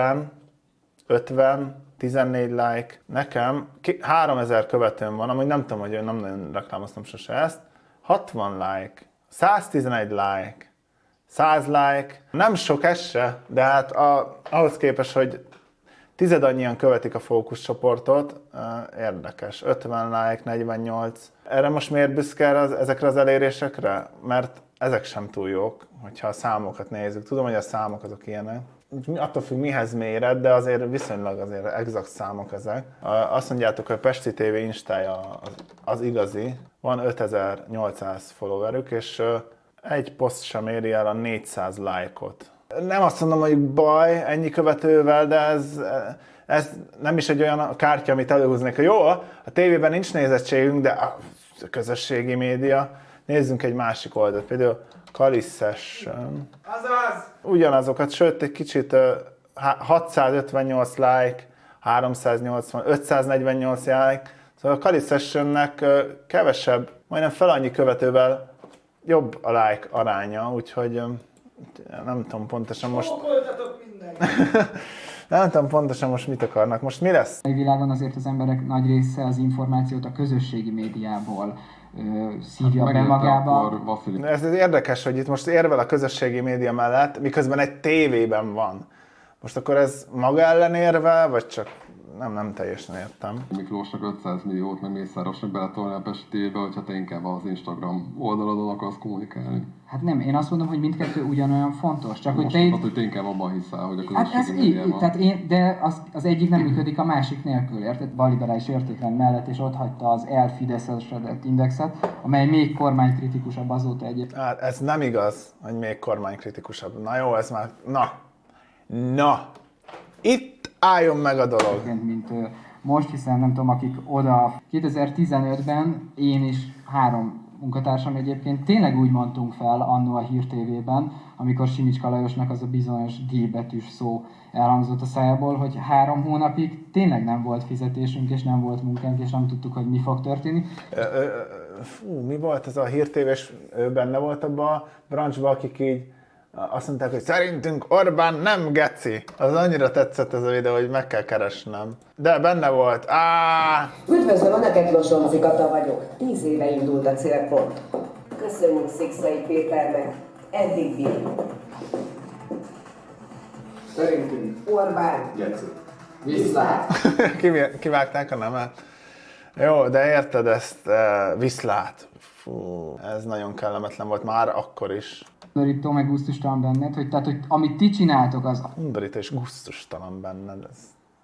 50, 14 like. Nekem 3000 követőm van, amúgy nem tudom, hogy nem nagyon reklámoztam sose ezt. 60 like, 111 like, 100 like. Nem sok ez se, de hát ahhoz képest, hogy tized annyian követik a fókuszcsoportot, érdekes. 50 like, 48. Erre most miért büszke ezekre az elérésekre? Mert ezek sem túl jók, hogyha a számokat nézzük. Tudom, hogy a számok azok ilyenek. Attól függ, mihez méred, de azért viszonylag azért exakt számok ezek. Azt mondjátok, hogy a Pesti TV instája az igazi. Van 5800 followerük, és egy poszt sem éri el a 400 like-ot. Nem azt mondom, hogy baj ennyi követővel, de ez nem is egy olyan kártya, amit előhúznék, hogy jó, a tévében nincs nézettségünk, de a közösségi média. Nézzünk egy másik oldalt, például Kali Session. Azaz! Ugyanazokat, sőt egy kicsit 658 like, 380, 548 like. Szóval a Kali Sessionnek kevesebb, majdnem fel annyi követővel jobb a like aránya, úgyhogy nem tudom pontosan most... Nem tudom pontosan most mit akarnak. Most mi lesz? A világon azért az emberek nagy része az információt a közösségi médiából szívja be magába. Ez érdekes, hogy itt most érvel a közösségi média mellett, miközben egy tévében van. Most akkor ez maga ellen érve, vagy csak nem teljesen értem. Miklósnak 500 milliót, meg Mészárosnak beletolni a Pesti TV-be, hogyha te inkább az Instagram oldaladon akarsz kommunikálni. Hát nem, én azt mondom, hogy mindkettő ugyanolyan fontos, csak most hogy te... hogy te inkább abban hiszel, hogy a Hát ez közösségi így, médiában. tehát de az egyik nem működik a másik nélkül, érted? Balliberális értékrend mellett, és ott hagyta az elfideszesedett indexet, amely még kormánykritikusabb azóta egyébként. Hát ez nem igaz, hogy még kormánykritikusabb. Na jó, ez már... Na! Itt álljon meg a dolog. Mint most, hiszen nem tudom, akik oda 2015-ben én is 3 munkatársam egyébként tényleg úgy mondtunk fel annó a Hír TV-ben, amikor Simicska Lajosnak az a bizonyos D betűs szó elhangzott a szájából, hogy 3 hónapig tényleg nem volt fizetésünk, és nem volt munkánk, és nem tudtuk, hogy mi fog történni. Mi volt ez a Hír TV-s, ő benne volt abban a branchban, akik így azt mondták, hogy szerintünk Orbán nem geci. Az annyira tetszett ez a videó, hogy meg kell keresnem. De benne volt. Üdvözlöm, a Neked Losonci Kata vagyok. 10 éve indult a célpont. Köszönjük Szikszai Péternek. Eddig bírjuk. Szerintünk Orbán. geci. Viszlát. Kivágták a nemet. Jó, de érted ezt, viszlát. Fú, ez nagyon kellemetlen volt már akkor is. Undorító, meg gusztustalan benned, hogy amit ti csináltok, az Undorító és gusztustalan benned. Ez.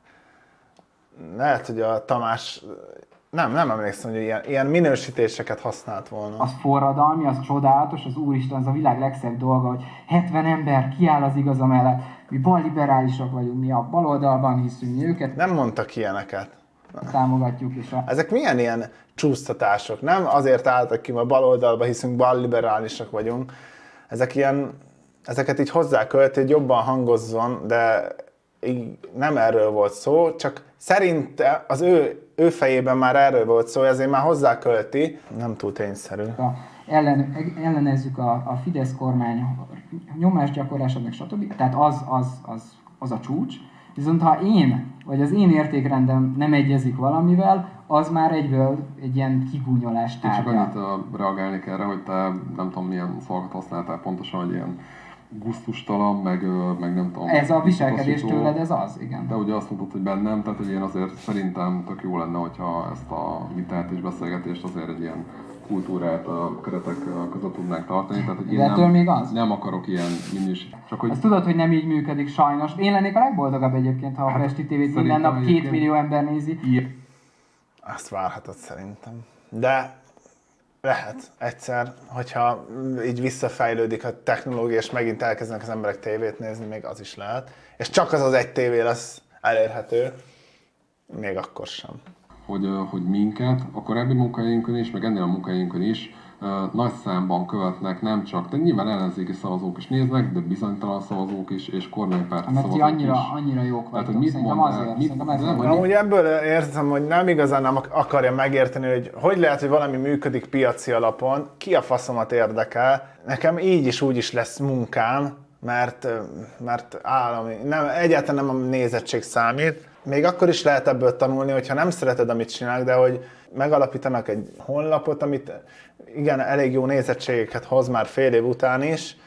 Lehet, hogy a Tamás, nem emlékszem, hogy ilyen minősítéseket használt volna. az forradalmi, az csodálatos, az úristen, az a világ legszebb dolga, hogy 70 ember kiáll az igaza mellett. Mi balliberálisok vagyunk, mi a baloldalban hiszünk, mi őket Nem mondtak ilyeneket. támogatjuk, és Ezek milyen ilyen csúsztatások? Nem azért álltak ki, mert baloldalba hiszünk, balliberálisak vagyunk. Ezeket így hozzákölti, hogy jobban hangozzon, de így nem erről volt szó, csak szerinte az ő fejében már erről volt szó, ezért már hozzákölti. Nem túl tényszerű. ellenezzük a Fidesz kormány nyomásgyakorlását, meg stb. Tehát az a csúcs. Viszont ha én, vagy az én értékrendem nem egyezik valamivel, az már egyből egy ilyen kigúnyolás Én csak tárgya. annyit reagálnék erre, hogy te nem tudom milyen szavakat használtál pontosan, hogy ilyen gusztustalan, meg nem tudom. Ez a viselkedés taszító. tőled, ez az, igen. De ugye azt mondtad, hogy bennem, tehát hogy én azért szerintem tök jó lenne, hogyha ezt a vitát és beszélgetést azért egy ilyen kultúrát a keretek között tudnánk tartani. Tehát, hogy én De ettől még az? nem akarok ilyen minőség. Csak hogy Ezt tudod, hogy nem így működik sajnos. Én lennék a legboldogabb egyébként, ha a Pesti tévét minden szerintem nap 2 egyébként- millió ember nézi. Azt várhatod szerintem. De lehet egyszer, hogyha így visszafejlődik a technológia, és megint elkezdenek az emberek tévét nézni, még az is lehet. És csak az egy tévé lesz elérhető, még akkor sem. hogy minket a korábbi munkahelyünkön is, meg ennél a munkahelyünkön is nagy számban követnek nem csak, de nyilván ellenzéki szavazók is néznek, de bizonytalan szavazók is, és kormánypárti Mert ti szavazók is. annyira jók Tehát, hogy vagytok, mit szerintem mondál, azért. mit Szerintem ez nem, van. Amúgy ebből érzem, hogy nem igazán nem akarja megérteni, hogy lehet, hogy valami működik piaci alapon, ki a faszomat érdekel. Nekem így is úgy is lesz munkám, mert állami, egyáltalán nem a nézettség számít. Még akkor is lehet ebből tanulni, hogyha nem szereted, amit csinálnak, de hogy megalapítanak egy honlapot, amit igen, elég jó nézettségeket hoz már fél év után is,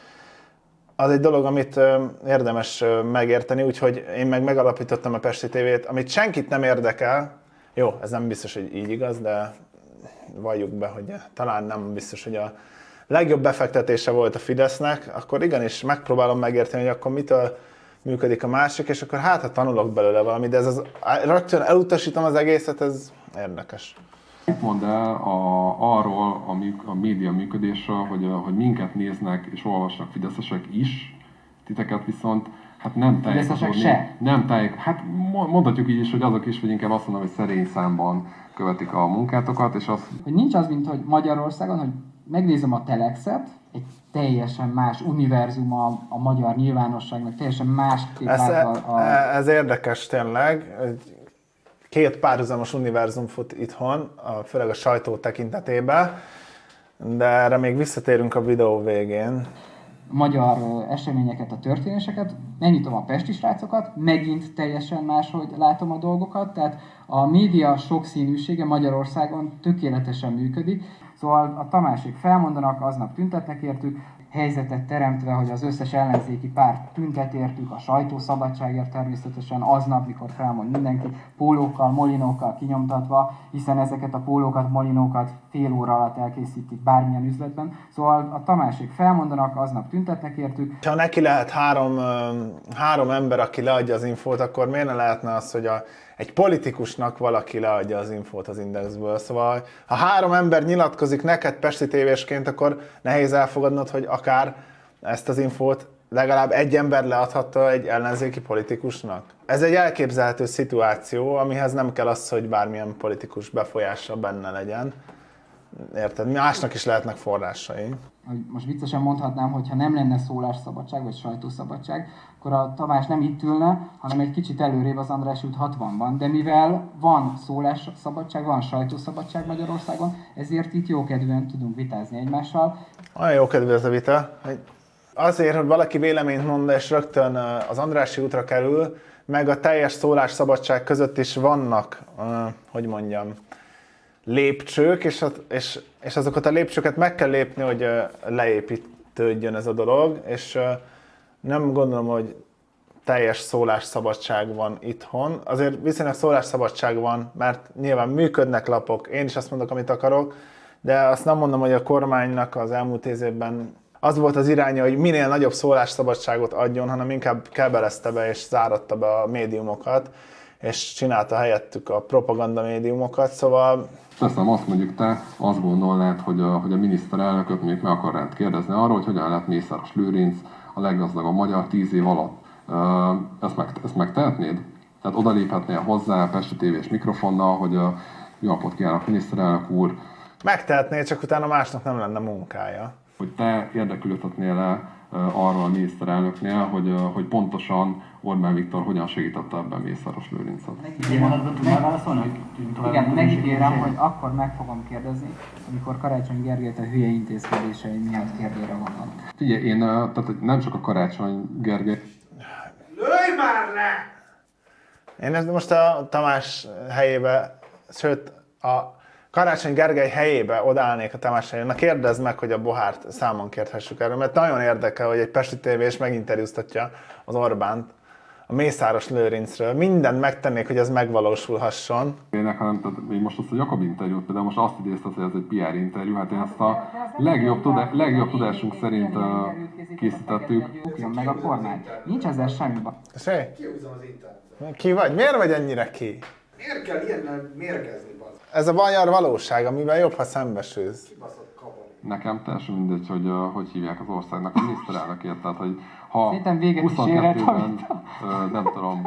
az egy dolog, amit érdemes megérteni, úgyhogy én meg megalapítottam a Pesti TV-t, amit senkit nem érdekel. Jó, ez nem biztos, hogy így igaz, de valljuk be, hogy talán nem biztos, hogy a legjobb befektetése volt a Fidesznek, akkor igenis megpróbálom megérteni, hogy akkor mitől működik a másik, és akkor hát, ha tanulok belőle valami, de rögtön elutasítom az egészet, ez érdekes. Mit mond el arról a média működésről, hogy minket néznek és olvasnak fideszesek is, titeket viszont hát nem Fideszesek se? Hát mondhatjuk így is, hogy azok is, vagy inkább azt mondom, hogy szerény számban követik a munkátokat, és azt... Hogy nincs az, mint hogy Magyarországon, hogy megnézem a Telexet, egy teljesen más univerzum a magyar nyilvánosságnak, teljesen másképp lát Ez érdekes tényleg. Két párhuzamos univerzum fut itthon, főleg a sajtó tekintetében, de erre még visszatérünk a videó végén. magyar eseményeket, a történéseket, megnyitom a pesti srácokat, megint teljesen máshogy látom a dolgokat, tehát a média sokszínűsége Magyarországon tökéletesen működik. Szóval a Tamásék felmondanak, aznap tüntetnek értük, helyzetet teremtve, hogy az összes ellenzéki párt tüntet értük, a sajtószabadságért természetesen aznap, mikor felmond mindenki, pólókkal, molinókkal kinyomtatva, hiszen ezeket a pólókat, molinókat fél óra alatt elkészítik bármilyen üzletben. Szóval a Tamásék felmondanak, aznap tüntetnek értük. Ha neki lehet három ember, aki leadja az infót, akkor miért ne lehetne az, hogy egy politikusnak valaki leadja az infót az Indexből. Szóval, ha 3 ember nyilatkozik neked Pesti tévésként, akkor nehéz elfogadnod, hogy akár ezt az infót legalább egy ember leadhatta egy ellenzéki politikusnak. Ez egy elképzelhető szituáció, amihez nem kell az, hogy bármilyen politikus befolyása benne legyen. Érted? Másnak is lehetnek forrásai. Most viccesen mondhatnám, hogy ha nem lenne szólásszabadság vagy sajtószabadság, akkor a Tamás nem itt ülne, hanem egy kicsit előrébb az András út 60-ban. De mivel van szólásszabadság, van sajtószabadság Magyarországon, ezért itt jókedvűen tudunk vitázni egymással. Olyan jókedvű ez a vita, hogy azért, hogy valaki véleményt mond, és rögtön az Andrássy útra kerül, meg a teljes szólásszabadság között is vannak, hogy mondjam, lépcsők, és azokat a lépcsőket meg kell lépni, hogy leépítődjön ez a dolog, és nem gondolom, hogy teljes szólásszabadság van itthon. Azért viszonylag szólásszabadság van, mert nyilván működnek lapok, én is azt mondok, amit akarok, de azt nem mondom, hogy a kormánynak az elmúlt 10 évben az volt az iránya, hogy minél nagyobb szólásszabadságot adjon, hanem inkább kebelezte be és záratta be a médiumokat, és csinálta helyettük a propaganda médiumokat, szóval... Teszem, azt mondjuk te azt gondolnád, hogy a miniszterelnököt még meg akar rád kérdezni arról, hogy hogyan lett Mészáros Lőrinc a leggazdagabb magyar 10 év alatt. Ezt megtehetnéd? Tehát odaléphetnél hozzá Pesti tévés mikrofonnal, hogy jó napot kívánok, miniszterelnök úr. Megtehetné, csak utána másnak nem lenne munkája. Hogy te érdeklődhetnél le arról a miniszterelnöknél, hogy pontosan Orbán Viktor hogyan segítette ebben Mészáros Lőrincet. Egy mondatban tudnál válaszolni, hogy tovább? Igen, megígérem, hogy akkor meg fogom kérdezni, amikor Karácsony Gergelyt a hülye intézkedései miatt kérdőre vannak. Figyelj, én tehát nem csak a Karácsony Gergely... Lőj már le! Én ezt most a Tamás helyébe, sőt a Karácsony Gergely helyébe odaállnék a Tamás helyén. Na kérdezd meg, hogy a Bohárt számon kérhessük erről, mert nagyon érdekel, hogy egy pesti tévés meginterjúztatja az Orbánt a Mészáros Lőrincről. Mindent megtennék, hogy ez megvalósulhasson. hanem tehát még most azt a Jakab interjút, például most azt idézted, hogy ez egy PR interjú, hát én ezt a legjobb tudásunk szerint készítettük. Bukjon meg a kormány. Nincs ezzel semmi baj. Kihúzom az internetet. Ki vagy? Miért vagy ennyire ki? Miért kell ilyennel mérgezni, bazd? Ez a magyar valóság, amivel jobb, ha szembesülsz. Kibaszott kabon. Nekem teljesen mindegy, hogy hívják az országnak a miniszterelnökét, tehát hogy ha Szerintem véget is érhet, 22-ben, nem tudom,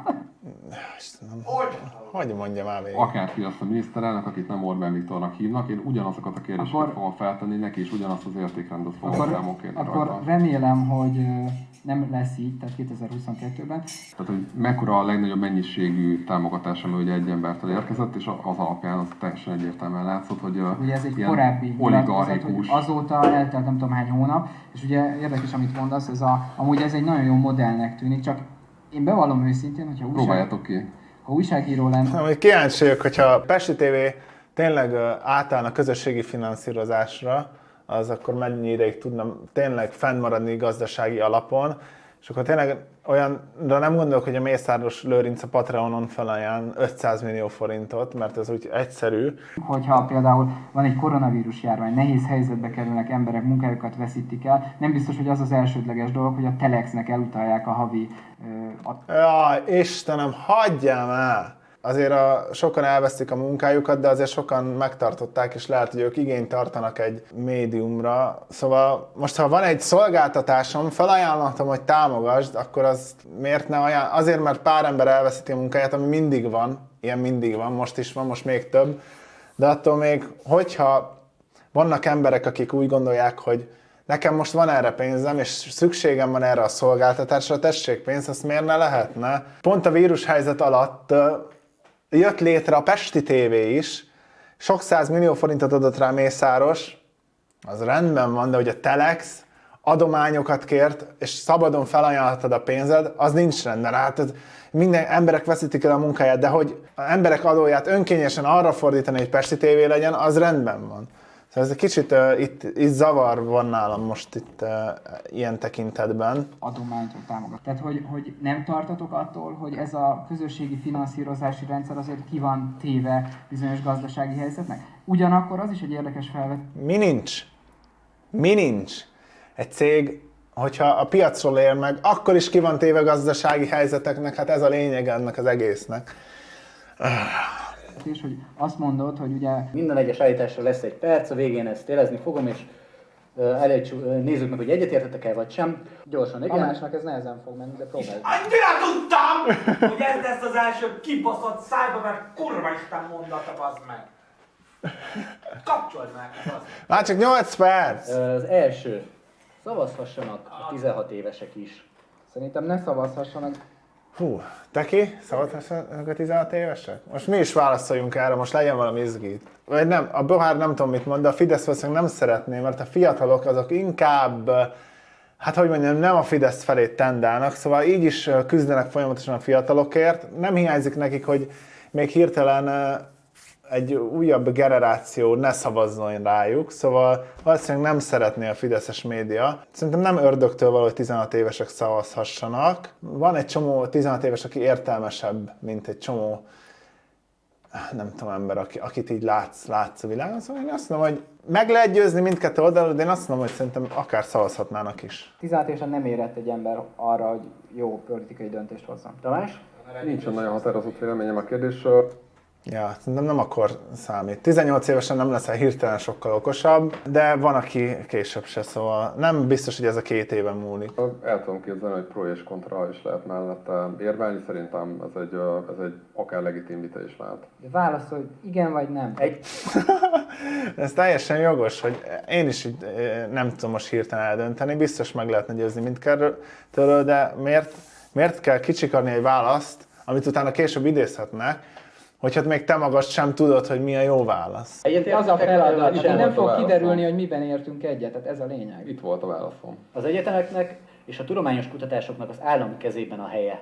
Istenem, hogy mondjam már végig? akárki azt a miniszterelnök, akit nem Orbán Viktornak hívnak, én ugyanazokat a kérdéseket fogom feltenni neki, és ugyanazt az értékrendet fogom számon kérni Akkor rajta. remélem, hogy nem lesz így, tehát 2022-ben. Tehát, hogy mekkora a legnagyobb mennyiségű támogatás, ami ugye egy embertől érkezett, és az alapján az teljesen egyértelműen látszott, hogy Ugye ez egy ilyen korábbi nyilatkozat, hogy oligarchikus. azóta eltelt nem tudom hány hónap, és ugye érdekes, amit mondasz, amúgy ez egy nagyon jó modellnek tűnik, csak én bevallom őszintén, hogyha Próbáljátok ki. ha újságíró lenne, Amúgy kíváncsi vagyok, hogyha a Pesti TV tényleg átállna közösségi finanszírozásra, az akkor mennyi ideig tudna tényleg fennmaradni gazdasági alapon, és akkor tényleg olyanra nem gondolok, hogy a Mészáros Lőrinc a Patreonon felajánl 500 millió forintot, mert ez úgy egyszerű. hogyha például van egy koronavírus járvány, nehéz helyzetbe kerülnek emberek, munkájukat veszítik el, nem biztos, hogy az az elsődleges dolog, hogy a Telexnek elutalják a havi Ja, Istenem, hagyjál már! Azért sokan elvesztik a munkájukat, de azért sokan megtartották, és lehet, hogy ők igényt tartanak egy médiumra. Szóval most, ha van egy szolgáltatásom, felajánlatom, hogy támogasd, akkor az miért ne ajánl? Azért, mert pár ember elveszíti a munkáját, ami mindig van, ilyen mindig van, most is van, most még több. De attól még, hogyha vannak emberek, akik úgy gondolják, hogy nekem most van erre pénzem, és szükségem van erre a szolgáltatásra, tessék pénzt, azt miért ne lehetne? Pont a vírushelyzet alatt jött létre a Pesti TV is, sok 100 millió forintot adott rá Mészáros, az rendben van, de hogy a Telex adományokat kért, és szabadon felajánlhatod a pénzed, az nincs rendben. Hát minden emberek veszítik el a munkáját, de hogy az emberek adóját önkényesen arra fordítani, hogy Pesti TV legyen, az rendben van. Szóval ez egy kicsit itt zavar van nálam most itt ilyen tekintetben. adományt vagy támogat. Tehát, hogy nem tartatok attól, hogy ez a közösségi finanszírozási rendszer azért ki van téve bizonyos gazdasági helyzetnek? Ugyanakkor az is egy érdekes felvetés. Mi nincs? Mi nincs? Egy cég, hogyha a piacról ér meg, akkor is ki van téve gazdasági helyzeteknek, hát ez a lényeg ennek az egésznek. És hogy azt mondod, hogy ugye Minden egyes állításra lesz egy perc, a végén ezt érezni fogom, és nézzük meg, hogy egyetértetek-e vagy sem. Gyorsan, igen. Tamásnak ez nehezen fog menni, de próbálj. Annyira tudtam, hogy ez lesz az első kibaszott szájba, mert kurva isten mondata, bazd meg. Kapcsold meg, bazd meg. Már csak 8 perc! Az első. Szavazhassanak a 16 évesek is. Szerintem ne szavazhassanak. Hú, te ki? Szavazhassanak a 16 évesek? Most mi is válaszoljunk erre, most legyen valami izgít. Vagy nem, a Bohár nem tudom mit mond, de a Fidesz valószínűleg nem szeretné, mert a fiatalok azok inkább hát hogy mondjam, nem a Fidesz felé tendálnak, szóval így is küzdenek folyamatosan a fiatalokért. Nem hiányzik nekik, hogy még hirtelen egy újabb generáció ne szavazzon rájuk, szóval valószínűleg nem szeretné a fideszes média. Szerintem nem ördögtől való, hogy 16 évesek szavazhassanak. Van egy csomó 16 éves, aki értelmesebb, mint egy csomó, nem tudom, ember, akit így látsz a világon. Szóval én azt mondom, hogy meg lehet győzni mindkettő oldalról, de én azt mondom, hogy szerintem akár szavazhatnának is. 16 évesen nem érett egy ember arra, hogy jó politikai döntést hozzon. Tamás? Nincsen nagyon határozott véleményem a kérdésről. Ja, szerintem nem akkor számít. 18 évesen nem leszel hirtelen sokkal okosabb, de van, aki később se, szóval nem biztos, hogy ez a 2 éven múlik. El tudom képzelni, hogy pro és kontra is lehet mellette érvelni, szerintem ez egy akár legitim vita is lehet. De válaszolj, igen vagy nem? Ez teljesen jogos, hogy én is így nem tudom most hirtelen eldönteni, biztos meg lehetne győzni mindkettőről, de miért kell kicsikarni egy választ, amit utána később idézhetnek, hogy hát még te magad sem tudod, hogy mi a jó válasz. Az a feladat, hogy nem fog válaszom. kiderülni, hogy miben értünk egyet, tehát ez a lényeg. Itt volt a válaszom. Az egyetemeknek és a tudományos kutatásoknak az állam kezében a helye.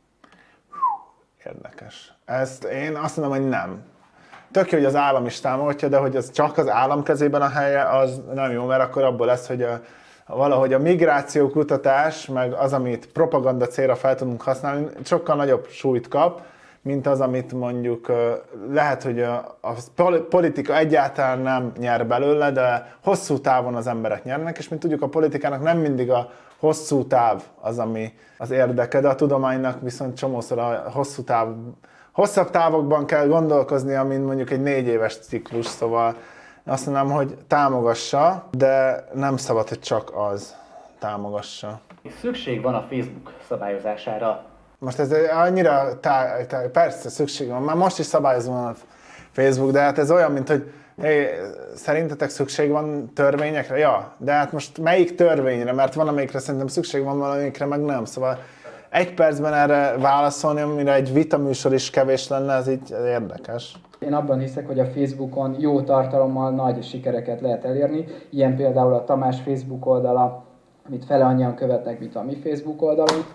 Érdekes. Ezt én azt mondom, hogy nem. Tök jó, hogy az állam is támogatja, de hogy az csak az állam kezében a helye, az nem jó, mert akkor abból lesz, hogy valahogy a migráció kutatás, meg az, amit propaganda célra fel tudunk használni, sokkal nagyobb súlyt kap, mint az, amit mondjuk lehet, hogy a politika egyáltalán nem nyer belőle, de hosszú távon az emberek nyernek, és mint tudjuk, a politikának nem mindig a hosszú táv az, ami az érdeke, de a tudománynak viszont csomószor a hosszabb távokban kell gondolkoznia, mint mondjuk egy 4 éves ciklus, szóval azt mondanám, hogy támogassa, de nem szabad, hogy csak az támogassa. Szükség van a Facebook szabályozására. Most ez annyira, persze szükség van, már most is szabályozva van a Facebook, de hát ez olyan, mint hogy hey, szerintetek szükség van törvényekre? Ja, de hát most melyik törvényre? Mert van, amelyikre szerintem szükség van, valamelyikre meg nem. Szóval 1 percben erre válaszolni, amire egy vitaműsor is kevés lenne, ez így érdekes. Én abban hiszek, hogy a Facebookon jó tartalommal nagy sikereket lehet elérni. Ilyen például a Tamás Facebook oldala, amit fele annyian követnek, mint a mi Facebook oldalunk.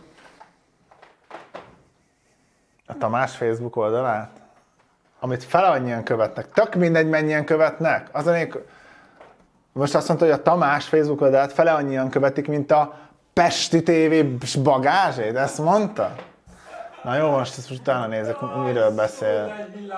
A Tamás Facebook oldalát? Amit fele annyian követnek. Tök mindegy, mennyien követnek. Most azt mondta, hogy a Tamás Facebook oldalát fele annyian követik, mint a Pesti TV bagázsét. Ezt mondta? Na jó, most utána nézek, miről beszél.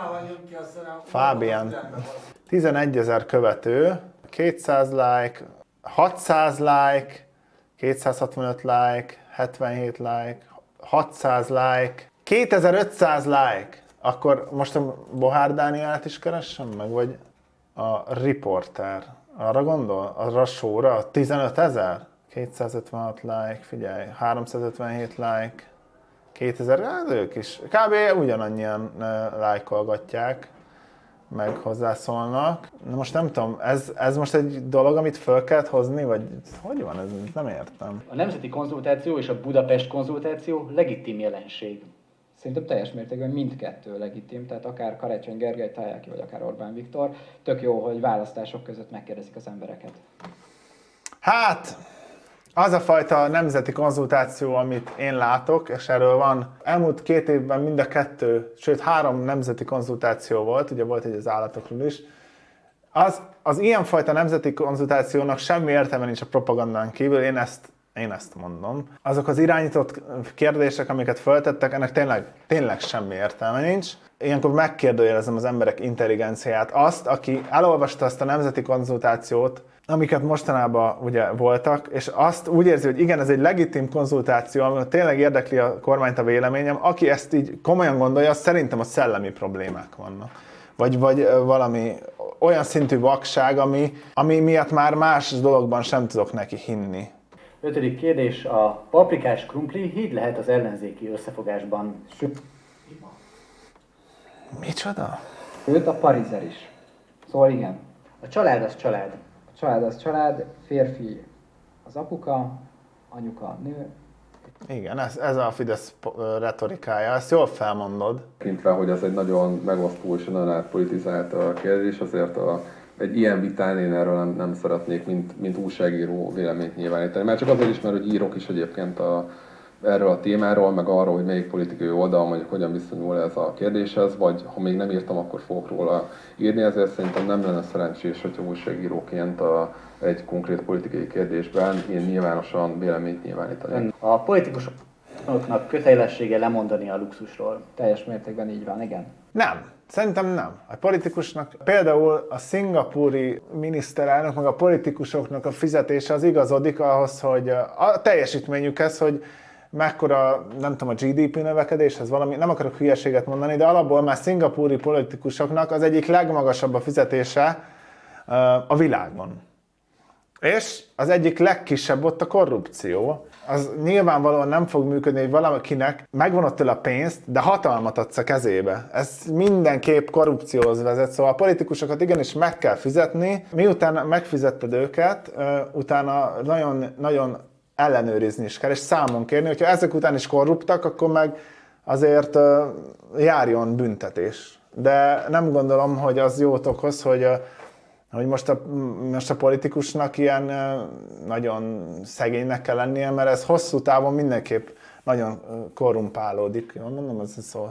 Fábián. 11 000 követő, 200 like, 600 like, 265 like, 77 like, 600 like, 2500 like. Akkor most a Bohár Dánielt is keressem meg, vagy a Riporter? Arra gondol? Arra a showra? 15 000? 256 like, figyelj, 357 like, 2000, hát ők is. Kb. Ugyanannyian lájkolgatják, meg hozzászólnak. Na most nem tudom, ez most egy dolog, amit föl kellett hozni, vagy hogy van ez? Nem értem. A nemzeti konzultáció és a Budapest konzultáció legitim jelenség. Szerintem teljes mértékben mindkettő legitim, tehát akár Karácsony Gergely Tájáki, vagy akár Orbán Viktor. Tök jó, hogy választások között megkérdezik az embereket. Hát, az a fajta nemzeti konzultáció, amit én látok, és erről van, elmúlt 2 évben mind a 2, sőt 3 nemzeti konzultáció volt, ugye volt egy az állatokról is, az ilyenfajta nemzeti konzultációnak semmi értelme nincs a propagandán kívül, én ezt mondom. Azok az irányított kérdések, amiket föltettek, ennek tényleg semmi értelme nincs. Ilyenkor megkérdőjelezem az emberek intelligenciáját. Azt, aki elolvasta azt a nemzeti konzultációt, amiket mostanában ugye voltak, és azt úgy érzi, hogy igen, ez egy legitim konzultáció, ami tényleg érdekli a kormányt a véleményem, aki ezt így komolyan gondolja, az szerintem a szellemi problémák vannak. Vagy valami olyan szintű vakság, ami miatt már más dologban sem tudok neki hinni. 5. kérdés. A paprikás krumpli híd lehet az ellenzéki összefogásban. Micsoda? Őt a parizer is. Szóval igen. A család az család. A család az család, férfi az apuka, anyuka nő. Igen, ez a Fidesz retorikája, ezt jól felmondod. Tekintve, hogy ez egy nagyon megosztó és nagyon átpolitizált kérdés, azért egy ilyen vitán én erről nem szeretnék, mint újságíró véleményt nyilvánítani. Már csak azért is, mert hogy írok is egyébként erről a témáról, meg arról, hogy melyik politikai oldal mondjuk hogyan viszonyul ez a kérdéshez, vagy ha még nem írtam, akkor fogok róla írni, ezért szerintem nem lenne szerencsés, hogyha újságíróként egy konkrét politikai kérdésben én nyilvánosan véleményt nyilvánítani. A politikusoknak kötelessége lemondani a luxusról. Teljes mértékben így van, igen. Nem. Szerintem nem. A politikusnak, például a szingapúri miniszterelnök, meg a politikusoknak a fizetése az igazodik ahhoz, hogy a teljesítményükhez, hogy mekkora, nem tudom, a GDP növekedéshez valami, nem akarok hülyeséget mondani, de alapból már szingapúri politikusoknak az egyik legmagasabb a fizetése a világon. És az egyik legkisebb ott a korrupció. Az nyilvánvalóan nem fog működni, hogy valakinek megvonod tőle a pénzt, de hatalmat adsz a kezébe. Ez mindenképp korrupcióhoz vezet, szóval a politikusokat igenis meg kell fizetni. Miután megfizetted őket, utána nagyon ellenőrizni is kell, és számon kérni, hogyha ezek után is korruptak, akkor meg azért járjon büntetés. De nem gondolom, hogy az jót okoz, hogy most a politikusnak ilyen nagyon szegénynek kell lennie, mert ez hosszú távon mindenképp nagyon korrumpálódik. Jól mondom,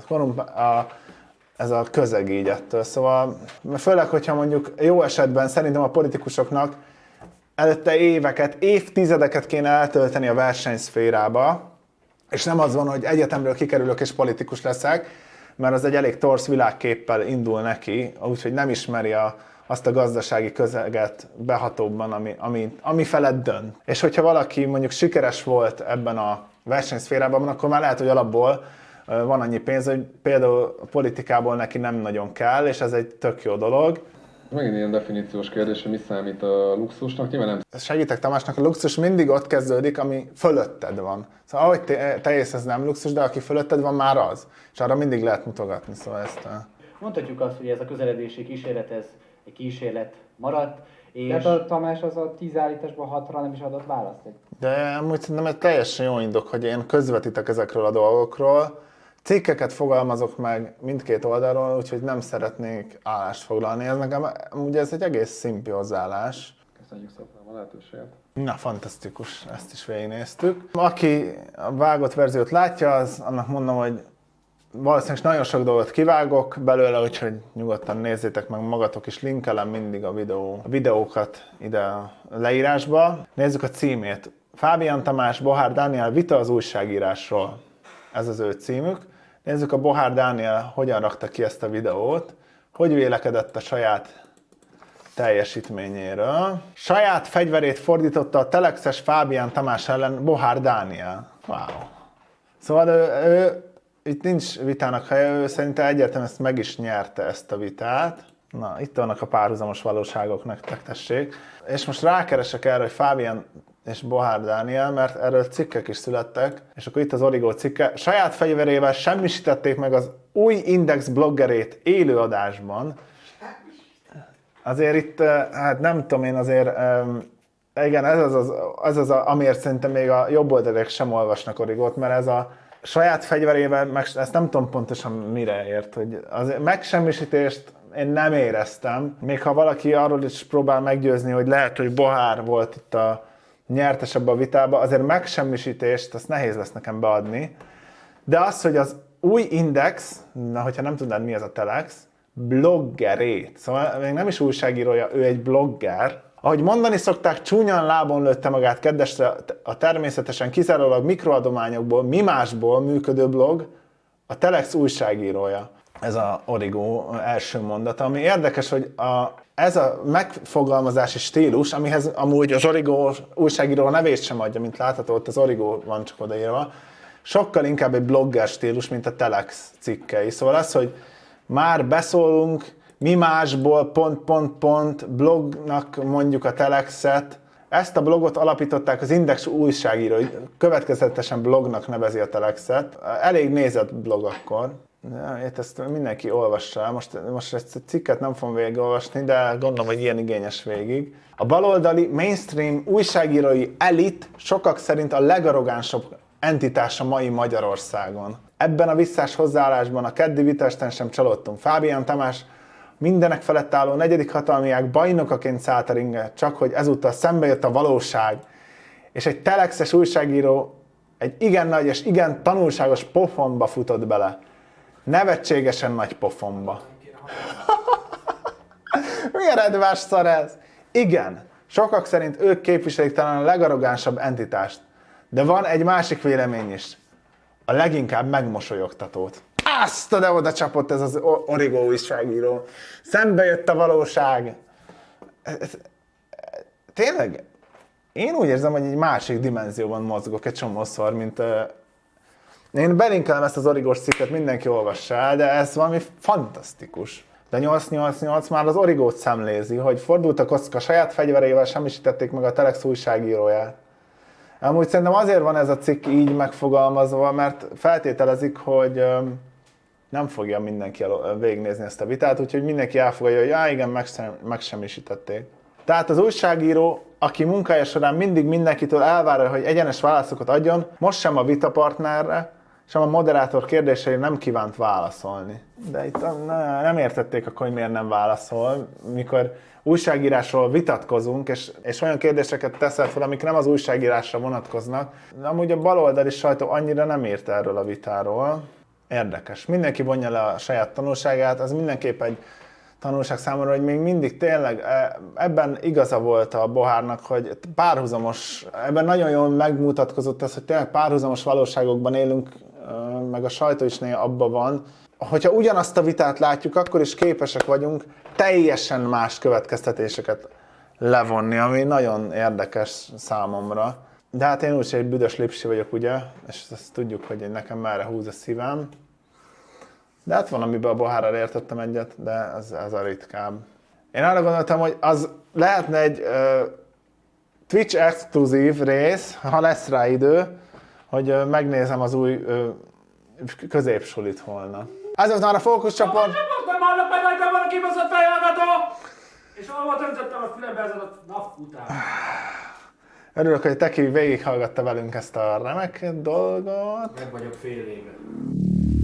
ez a közeg így ettől. Szóval, főleg, hogyha mondjuk jó esetben szerintem a politikusoknak előtte évtizedeket kéne eltölteni a versenyszférába, és nem az van, hogy egyetemről kikerülök és politikus leszek, mert az egy elég torz világképpel indul neki, úgyhogy nem ismeri azt a gazdasági közeget behatóbban, ami felett dönt. És hogyha valaki mondjuk sikeres volt ebben a versenyszférában, akkor már lehet, hogy alapból van annyi pénz, hogy például a politikából neki nem nagyon kell, és ez egy tök jó dolog. Megint ilyen definíciós kérdés, hogy mi számít a luxusnak, nyilván nem. Segítek Tamásnak, a luxus mindig ott kezdődik, ami fölötted van. Szóval ahogy te ész, ez nem luxus, de aki fölötted van, már az. És arra mindig lehet mutogatni, szóval ezt... Mondhatjuk azt, hogy ez a közeledési kísérlet, ez egy kísérlet maradt, és... De a Tamás az a 10 állításban 6-ra nem is adott választ. De amúgy szerintem ez teljesen jó indok, hogy én közvetítek ezekről a dolgokról, cikkeket fogalmazok meg mindkét oldalról, úgyhogy nem szeretnék állást foglalni. Ez nekem, ugye ez egy egész szimpi hozzáállás. Köszönjük szépen a lehetőséget. Na, fantasztikus, ezt is végignéztük. Aki a vágott verziót látja, annak mondom, hogy valószínűleg nagyon sok dolgot kivágok belőle, úgyhogy nyugodtan nézzétek meg magatok is, linkelem mindig a videókat ide a leírásba. Nézzük a címét. Fábián Tamás, Bohár Dániel, vita az újságírásról. Ez az ő címük. Nézzük a Bohár Dániel hogyan rakta ki ezt a videót, hogy vélekedett a saját teljesítményéről. Saját fegyverét fordította a telexes Fábián Tamás ellen Bohár Dániel. Wow. Szóval ő itt nincs vitának helye, ő szerintem egyértelműen ezt meg is nyerte ezt a vitát. Na, itt vannak a párhuzamos valóságok, nektek tessék. És most rákeresek erre, hogy Fábián és Bohár Dániel, mert erről cikkek is születtek, és akkor itt az Origo cikke. Saját fegyverével semmisítették meg az új Index bloggerét élőadásban. Azért itt, hát nem tudom én azért, igen, ez az, amiért szerintem még a jobb oldalak sem olvasnak Origót, mert ez a saját fegyverével, ezt nem tudom pontosan mire ért, hogy az megsemmisítést én nem éreztem, még ha valaki arról is próbál meggyőzni, hogy lehet, hogy Bohár volt itt a nyertesebb a vitába, azért megsemmisítést, azt nehéz lesz nekem beadni, de az, hogy az új Index, na, hogyha nem tudnád mi az a Telex, bloggerét, szóval még nem is újságírója, ő egy blogger. Ahogy mondani szokták, csúnyan lábon lőtte magát kedvesre a természetesen kizárólag mikroadományokból, mimásból működő blog, a Telex újságírója. Ez a Origo első mondata, ami érdekes, hogy ez a megfogalmazási stílus, amihez amúgy az Origo újságíró nevét sem adja, mint látható, ott az Origo van csak odaírva, sokkal inkább egy blogger stílus, mint a Telex cikkei. Szóval az, hogy már beszólunk, mi másból, blognak mondjuk a Telexet. Ezt a blogot alapították az Index újságírói, következetesen blognak nevezi a Telexet. Elég nézett blog akkor. Ezt mindenki olvassa. Most ezt a cikket nem fogom végigolvasni, de gondolom, hogy ilyen igényes végig. A baloldali mainstream újságírói elit sokak szerint a legarrogánsabb entitás a mai Magyarországon. Ebben a visszás hozzáállásban a keddi vitesten sem csalódtunk. Fábián Tamás mindenek felett álló negyedik hatalmi ág bajnokaként szállt a ringre, csak hogy ezúttal szembe jött a valóság, és egy telexes újságíró egy igen nagy és igen tanulságos pofonba futott bele. Nevetségesen nagy pofonba. Milyen redvás szar ez? Igen, sokak szerint ők képviselik talán a legarrogánsabb entitást. De van egy másik vélemény is. A leginkább megmosolyogtatót. Azt de oda csapott ez az Origo újságíró. Szembe jött a valóság. Tényleg, én úgy érzem, hogy egy másik dimenzióban mozgok egy csomószor, mint... Én belinkelem ezt az Origós cikket, mindenki olvassa el, de ez valami fantasztikus. De 888 már az Origót szemlézi, hogy fordult a kocka saját fegyverével, semmisítették meg a Telex újságíróját. Amúgy szerintem azért van ez a cikk így megfogalmazva, mert feltételezik, hogy nem fogja mindenki végignézni ezt a vitát, úgyhogy mindenki elfogadja, hogy já, igen, megsemmisítették. Tehát az újságíró, aki munkája során mindig mindenkitől elvárja, hogy egyenes válaszokat adjon, most sem a vitapartnerre, sem a moderátor kérdéseire nem kívánt válaszolni. De itt nem értették akkor, hogy miért nem válaszol, mikor újságírásról vitatkozunk, és olyan kérdéseket teszel fel, amik nem az újságírásra vonatkoznak. De amúgy a baloldali sajtó annyira nem írt erről a vitáról. Érdekes. Mindenki vonja le a saját tanulságát, az mindenképp egy tanulság számomra, hogy még mindig tényleg ebben igaza volt a Bohárnak, hogy párhuzamos, ebben nagyon jól megmutatkozott az, hogy tényleg párhuzamos valóságokban élünk, meg a sajtó is néha abban van. Hogyha ugyanazt a vitát látjuk, akkor is képesek vagyunk teljesen más következtetéseket levonni, ami nagyon érdekes számomra. De hát én úgyis egy büdös lipsi vagyok, ugye, és ezt tudjuk, hogy nekem merre húz a szívem. De hát van, amiben a Bohárral értettem egyet, de ez a ritkább. Én arra gondoltam, hogy az lehetne egy Twitch exkluzív rész, ha lesz rá idő, hogy megnézem az új középsulit holnap. Ez volt már a fókuszcsoport. Nem hallok meg, hogy van a kibaszott fejhallgató! És ahol döntöttem a fülembe ezen a nap után. Örülök, hogy Teki végighallgatta velünk ezt a remek dolgot. Meg vagyok fél éve.